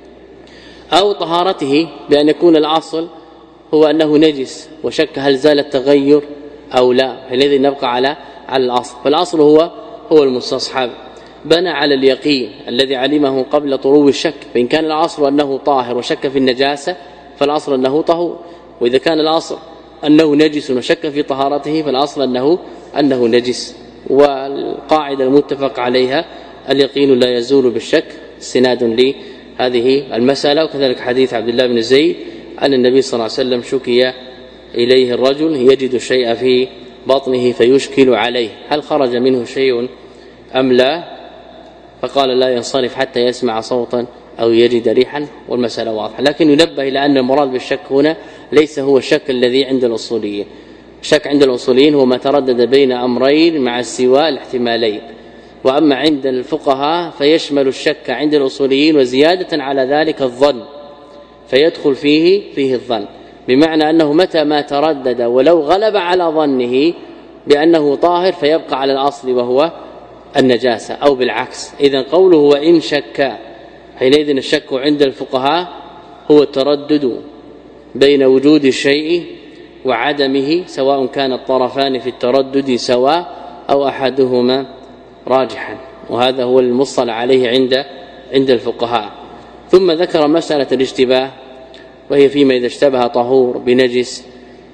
أو طهارته بأن يكون الأصل هو أنه نجس وشك هل زال التغير أو لا، حينئذ نبقى على على الأصل، فالأصل هو هو المستصحب. بنى على اليقين الذي علمه قبل طلوع الشك، فإن كان الأصل أنه طاهر وشك في النجاسة فالأصل أنه طهور، وإذا كان الأصل أنه نجس وشك في طهارته فالأصل أنه أنه نجس. والقاعدة المتفق عليها اليقين لا يزول بالشك استناد لهذه المسألة. وكذلك حديث عبد الله بن زيد أن النبي صلى الله عليه وسلم شكي إليه الرجل يجد الشيء في بطنه فيشكل عليه هل خرج منه شيء أم لا، فقال لا ينصرف حتى يسمع صوتا أو يجد ريحا، والمسألة واضحة. لكن ينبه إلى أن المراد بالشك هنا ليس هو الشك الذي عند الأصوليين. الشك عند الأصوليين هو ما تردد بين أمرين مع استواء الاحتمالين، وأما عند الفقهاء فيشمل الشك عند الأصوليين وزيادة على ذلك الظن، فيدخل فيه فيه الظن، بمعنى أنه متى ما تردد ولو غلب على ظنه بأنه طاهر فيبقى على الأصل وهو النجاسة، أو بالعكس. إذن قوله وإن شك، حينئذ الشك عند الفقهاء هو التردد بين وجود الشيء وعدمه، سواء كان الطرفان في التردد سواء أو أحدهما راجحا، وهذا هو المصطلح عليه عند عند الفقهاء. ثم ذكر مسألة الاشتباه، وهي فيما إذا اشتبه طهور بنجس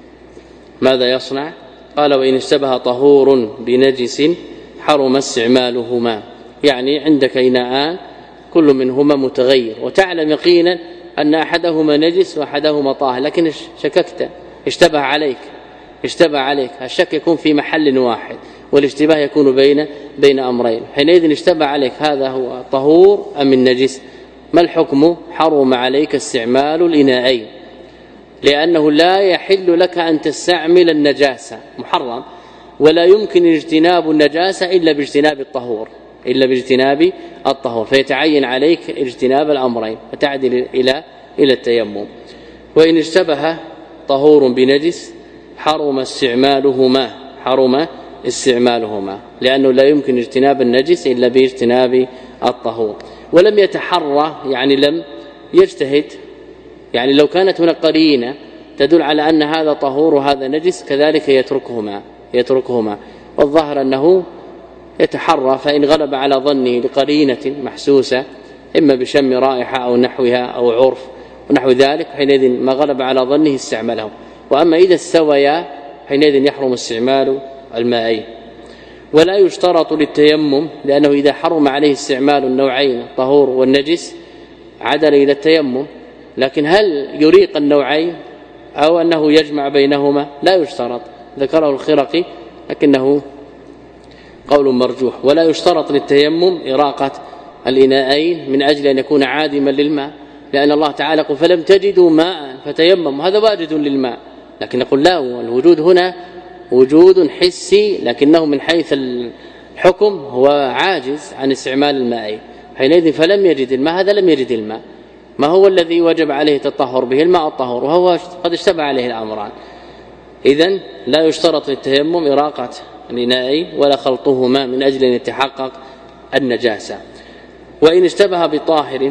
ماذا يصنع؟ قال وإن اشتبه طهور بنجس حرم استعمالهما، يعني عندك إناءان كل منهما متغير وتعلم يقينا أن أحدهما نجس وأحدهما طاهر، لكن شككت اشتبه عليك اشتبه عليك الشك يكون في محل واحد والاشتباه يكون بين بين أمرين، حينئذ اشتبه عليك هذا هو طهور أم النجس، ما الحكم؟ حرم عليك استعمال الإناءين، لأنه لا يحل لك أن تستعمل النجاسة، محرم، ولا يمكن اجتناب النجاسة إلا باجتناب الطهور إلا باجتناب الطهور، فيتعين عليك اجتناب الأمرين فتعدل إلى إلى التيمم. وإن اشتبه طهور بنجس حرم استعمالهما حرم استعمالهما لأنه لا يمكن اجتناب النجس إلا باجتناب الطهور. ولم يتحرى يعني لم يجتهد، يعني لو كانت هناك قرينة تدل على أن هذا طهور وهذا نجس كذلك يتركهما يتركهما والظاهر أنه يتحرى، فإن غلب على ظنه لقرينة محسوسة إما بشم رائحة أو نحوها أو عرف ونحو ذلك، حينئذ ما غلب على ظنه استعمله. وأما إذا استويا حينئذ يحرم استعمال المائين. ولا يشترط للتيمم لأنه إذا حرم عليه استعمال النوعين الطهور والنجس عدل إلى التيمم، لكن هل يريق النوعين أو أنه يجمع بينهما؟ لا يشترط، ذكره الخرقي لكنه قول مرجوح. ولا يشترط للتيمم إراقة الإناءين من أجل أن يكون عادما للماء، لأن الله تعالى قال فلم تجدوا ماء فتيمم، هذا واجد للماء، لكن نقول لا، الوجود هنا وجود حسي لكنه من حيث الحكم هو عاجز عن استعمال الماء، حينئذ فلم يجد الماء، هذا لم يجد الماء. ما هو الذي وجب عليه التطهر به؟ الماء الطهور، وهو قد اشتبه عليه الأمران. إذن لا يشترط للتيمم إراقة الإناءين ولا خلطهما من أجل أن يتحقق النجاسة. وإن اشتبه بطاهر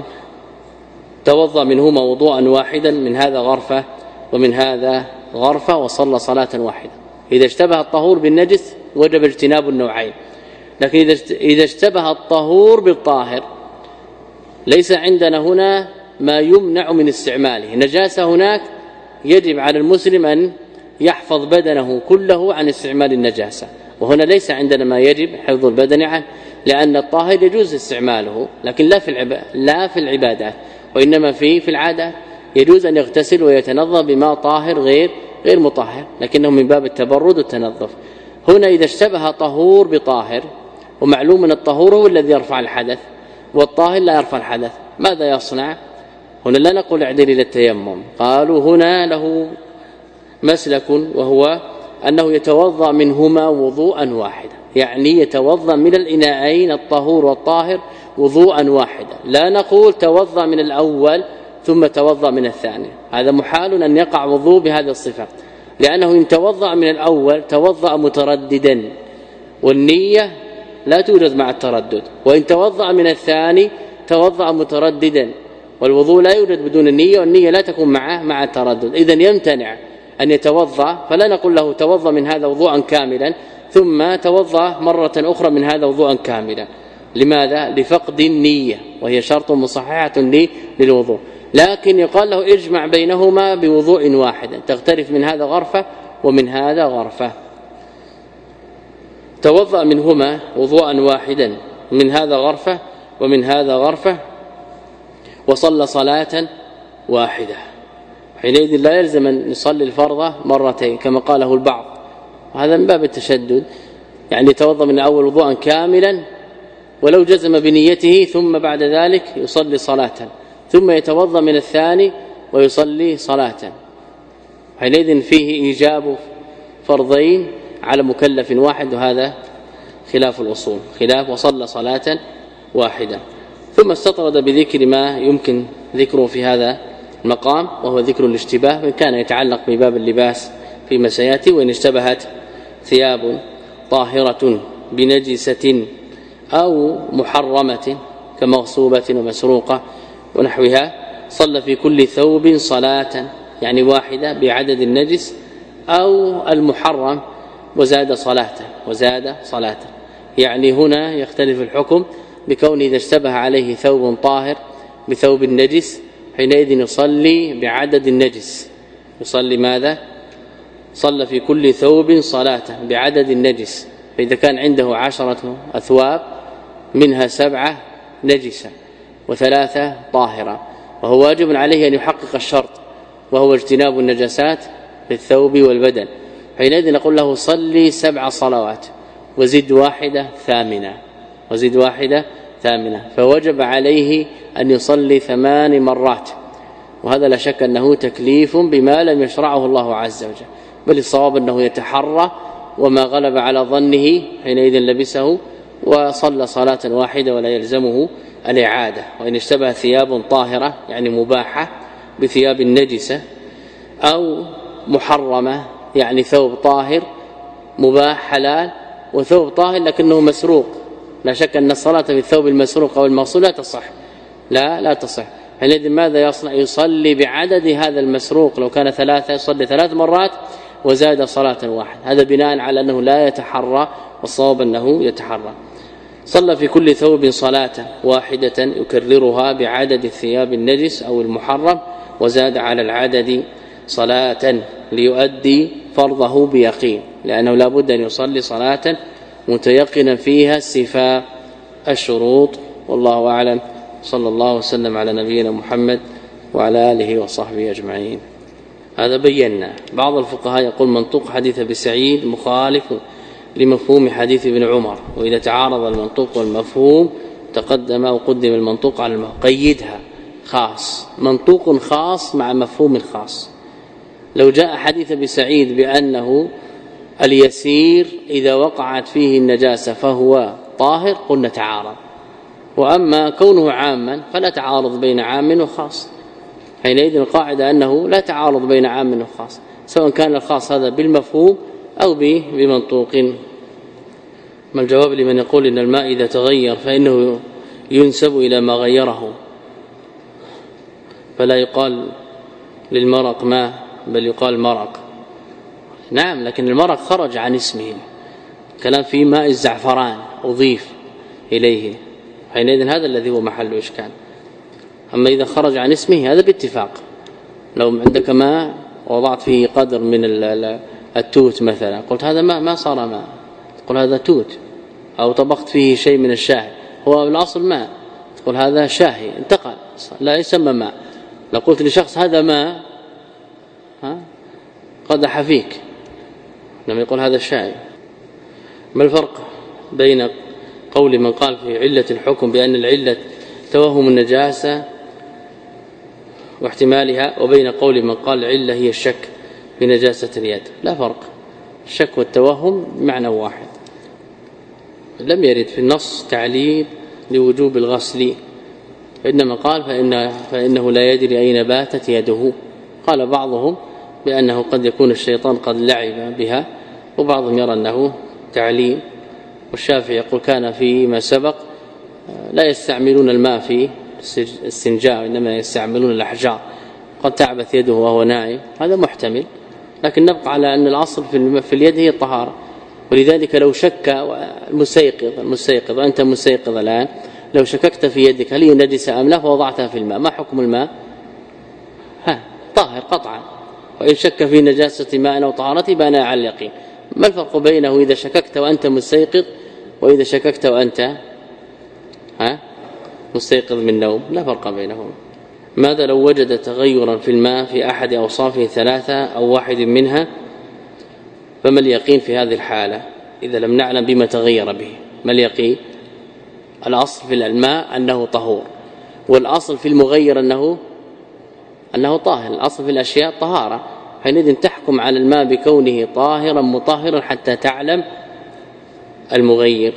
توضأ منهما وضوءا واحدا، من هذا غرفة ومن هذا غرفة، وصلى صلاة واحدة. إذا اشتبه الطهور بالنجس وجب اجتناب النوعين، لكن إذا اشتبه الطهور بالطاهر ليس عندنا هنا ما يمنع من استعماله، نجاسة هناك يجب على المسلم أن يحفظ بدنه كله عن استعمال النجاسة، وهنا ليس عندنا ما يجب حفظ البدن عنه، لأن الطاهر يجوز استعماله لكن لا في العب... لا في العبادات، وإنما في في العادات يجوز أن يغتسل ويتنظف بماء طاهر غير غير مطهر، لكنه من باب التبرد والتنظف. هنا إذا اشتبه طهور بطاهر، ومعلوم أن الطهور هو الذي يرفع الحدث والطاهر لا يرفع الحدث، ماذا يصنع؟ هنا لا نقول اعدل إلى التيمم، قالوا هنا له مسلك وهو أنه يتوضأ منهما وضوءا واحدا، يعني يتوضأ من الإناءين الطهور والطاهر وضوءا واحدا، لا نقول توضأ من الأول ثم توضأ من الثاني، هذا محال أن يقع وضوء بهذه الصفة، لأنه إن توضأ من الأول توضأ مترددا، والنية لا توجد مع التردد، وإن توضأ من الثاني توضأ مترددا، والوضوء لا يوجد بدون النية، والنية لا تكون معه مع التردد، إذن يمتنع أن يتوضأ، فلا نقول له توضأ من هذا وضوءا كاملا ثم توضأ مرة أخرى من هذا وضوءا كاملا. لماذا؟ لفقد النية، وهي شرط مصححة للوضوء، لكن يقال له اجمع بينهما بوضوء واحد، تغترف من هذا غرفة ومن هذا غرفة. توضأ منهما وضوءا واحدا، من هذا غرفة ومن هذا غرفة، وصلى صلاة واحدة، حينئذ لا يلزم أن يصلي الفرض مرتين كما قاله البعض، وهذا من باب التشدد، يعني يتوضأ من أول وضوءا كاملا ولو جزم بنيته، ثم بعد ذلك يصلي صلاة، ثم يتوضأ من الثاني ويصلي صلاة، حينئذ فيه إيجاب فرضين على مكلف واحد، وهذا خلاف الأصول، خلاف وصلى صلاة واحدة. ثم استطرد بذكر ما يمكن ذكره في هذا المقام، وهو ذكر الاشتباه، من كان يتعلق بباب اللباس فيما سياتي. وإن اشتبهت ثياب طاهرة بنجسة أو محرمة كمغصوبة ومسروقة ونحوها، صلى في كل ثوب صلاة، يعني واحدة بعدد النجس أو المحرم، وزاد صلاة وزاد صلاة، يعني هنا يختلف الحكم بكون إذا اشتبه عليه ثوب طاهر بثوب النجس حينئذ يصلي بعدد النجس، يصلي ماذا؟ صلى في كل ثوب صلاة بعدد النجس، فإذا كان عنده عشرة أثواب منها سبعة نجسة وثلاثة طاهرة، وهو واجب عليه أن يحقق الشرط وهو اجتناب النجاسات بالثوب والبدن، حينئذ نقول له صلي سبع صلوات وزد واحدة ثامنة وزد واحدة ثامنة، فوجب عليه أن يصلي ثمان مرات، وهذا لا شك أنه تكليف بما لم يشرعه الله عز وجل، بل الصواب أنه يتحرى، وما غلب على ظنه حينئذ لبسه وصلى صلاة واحدة ولا يلزمه الإعادة. وإن اشتبه ثياب طاهرة يعني مباحة بثياب النجسة، أو محرمة يعني ثوب طاهر مباح حلال وثوب طاهر لكنه مسروق، لا شك أن الصلاة في الثوب المسروق أو المغسول لا تصح، لا لا تصح، حينئذ ماذا يصنع؟ يصلي بعدد هذا المسروق، لو كان ثلاثة يصلي ثلاث مرات وزاد صلاة واحدة، هذا بناء على أنه لا يتحرى، والصواب أنه يتحرى. صلى في كل ثوب صلاة واحدة يكررها بعدد الثياب النجس أو المحرم، وزاد على العدد صلاة ليؤدي فرضه بيقين، لأنه لا بد أن يصلي صلاة متيقنا فيها استيفاء الشروط. والله أعلم. صلى الله وسلم على نبينا محمد وعلى آله وصحبه أجمعين. هذا بينا. بعض الفقهاء يقول منطوق حديث ابي سعيد مخالف لمفهوم حديث ابن عمر، وإذا تعارض المنطوق والمفهوم تقدم أو قدم المنطوق على المفهوم. قيدها خاص، منطوق خاص مع مفهوم خاص. لو جاء حديث ابي سعيد بأنه اليسير إذا وقعت فيه النجاسة فهو طاهر قلنا تعارض، وأما كونه عاما فلا تعارض بين عام وخاص. حينئذ القاعدة أنه لا تعارض بين عام وخاص، سواء كان الخاص هذا بالمفهوم أو بمنطوق. ما الجواب لمن يقول إن الماء إذا تغير فإنه ينسب إلى ما غيره، فلا يقال للمرق ماء بل يقال مرق؟ نعم، لكن المرق خرج عن اسمه، كلام في ماء الزعفران أضيف إليه، حينئذ هذا الذي هو محل إشكال. أما إذا خرج عن اسمه هذا باتفاق. لو عندك ماء وضعت فيه قدر من التوت مثلا، قلت هذا ماء ما صار ماء، تقول هذا توت. أو طبخت فيه شيء من الشاهي، هو بالأصل ماء، تقول هذا شاهي انتقل لا يسمى ماء. لو قلت لشخص هذا ماء ها قدح فيك، لما يقول هذا شاي. ما الفرق بين قول من قال في علة الحكم بأن العلة توهم النجاسة واحتمالها، وبين قول من قال العلة هي الشك في نجاسة اليد؟ لا فرق، الشك والتوهم معنى واحد. لم يرد في النص تعليل لوجوب الغسل، إنما قال فإن فإنه لا يدري أين باتت يده. قال بعضهم بأنه قد يكون الشيطان قد لعب بها، وبعضهم يرى أنه تعليل. والشافعي يقول كان فيما سبق لا يستعملون الماء في الاستنجاء، إنما يستعملون الأحجار، قد تعبت يده وهو نائم، هذا محتمل. لكن نبقى على أن الأصل في اليد هي الطهارة. ولذلك لو شك المستيقظ المستيقظ أنت مستيقظ الآن، لو شككت في يدك هل هي نجسة أم لا فوضعتها في الماء، ما حكم الماء؟ ها طاهر قطعا. وإن شك في نجاسة ماء أو طهارته بنى على اليقين. ما الفرق بينه إذا شككت وأنت مستيقظ وإذا شككت وأنت ها مستيقظ من نوم؟ لا فرق بينهم. ماذا لو وجد تغيرا في الماء في أحد أوصافه ثلاثة أو واحد منها، فما اليقين في هذه الحالة إذا لم نعلم بما تغير به؟ ما اليقين؟ الأصل في الماء أنه طهور، والأصل في المغير أنه أنه طاهر. الأصل في الأشياء طهارة، حينئذ تحكم على الماء بكونه طاهرا مطهرا حتى تعلم المغير.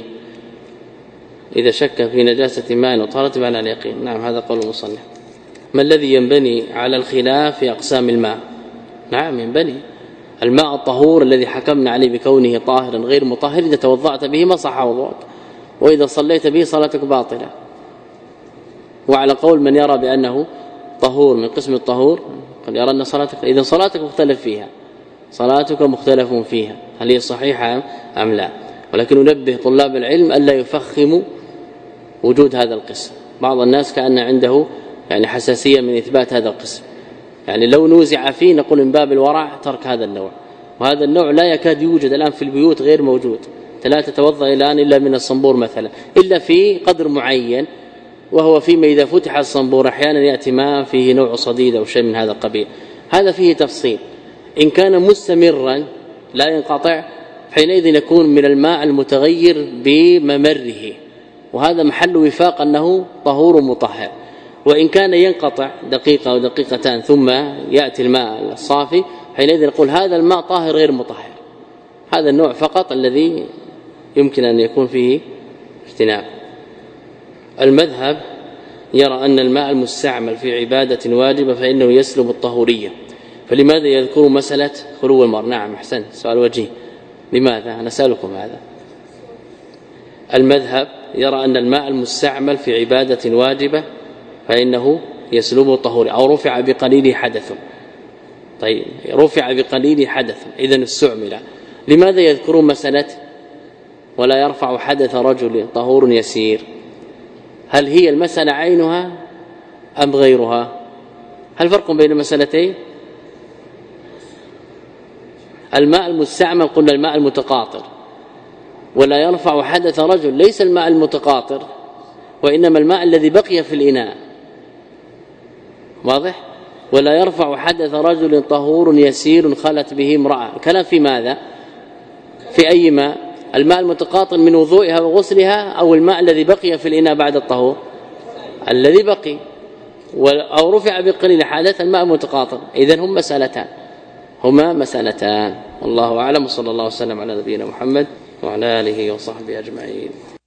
إذا شك في نجاسة ماء وطهارته على اليقين. نعم هذا قول المصنف. ما الذي ينبني على الخلاف في أقسام الماء؟ نعم ينبني الماء الطهور الذي حكمنا عليه بكونه طاهرا غير مطهر، إذا توضأت به ما صح وضوءك، وإذا صليت به صلاتك باطلة. وعلى قول من يرى بأنه طهور من قسم الطهور قد يرى أن صلاتك إذا صلاتك مختلف فيها، صلاتك مختلف فيها هل هي صحيحة أم لا. ولكن ننبه طلاب العلم ألا يفخموا وجود هذا القسم. بعض الناس كأن عنده يعني حساسية من إثبات هذا القسم، يعني لو نوزع فيه نقول من باب الورع ترك هذا النوع، وهذا النوع لا يكاد يوجد الآن في البيوت، غير موجود. لا تتوضأ الآن إلا من الصنبور مثلا، إلا في قدر معين، وهو فيما إذا فتح الصنبور أحيانا يأتي ماء فيه نوع صديد أو شيء من هذا القبيل. هذا فيه تفصيل. إن كان مستمرا لا ينقطع حينئذ يكون من الماء المتغير بممره، وهذا محل وفاق أنه طهور مطهر. وإن كان ينقطع دقيقة أو دقيقتان ثم يأتي الماء الصافي، حينئذ نقول هذا الماء طاهر غير مطهر. هذا النوع فقط الذي يمكن أن يكون فيه اجتناب. المذهب يرى أن الماء المستعمل في عبادة واجبة فإنه يسلب الطهورية، فلماذا يذكر مسألة خلو المرء؟ نعم أحسن، سؤال وجيه. لماذا؟ أنا أسألكم هذا. المذهب يرى أن الماء المستعمل في عبادة واجبة فإنه يسلب الطهورية، أو رفع بقليل حدث. طيب رفع بقليل حدث إذن استعمل، لماذا يذكرون مسألة ولا يرفع حدث رجل طهور يسير؟ هل هي المسألة عينها أم غيرها؟ هل فرق بين المسألتين؟ الماء المستعمل قلنا الماء المتقاطر، ولا يرفع حدث رجل ليس الماء المتقاطر وإنما الماء الذي بقي في الإناء، واضح؟ ولا يرفع حدث رجل طهور يسير خلت به امرأة. كلام في ماذا؟ في أي ماء؟ الماء المتقاطر من وضوئها وغسلها أو الماء الذي بقي في الإناء بعد الطهور؟ الذي بقي، أو رفع بقليل حدث الماء المتقاطر. إذن هم مسألتان هما مسألتان والله أعلم. صلى الله وسلم على نبينا محمد وعلى آله وصحبه أجمعين.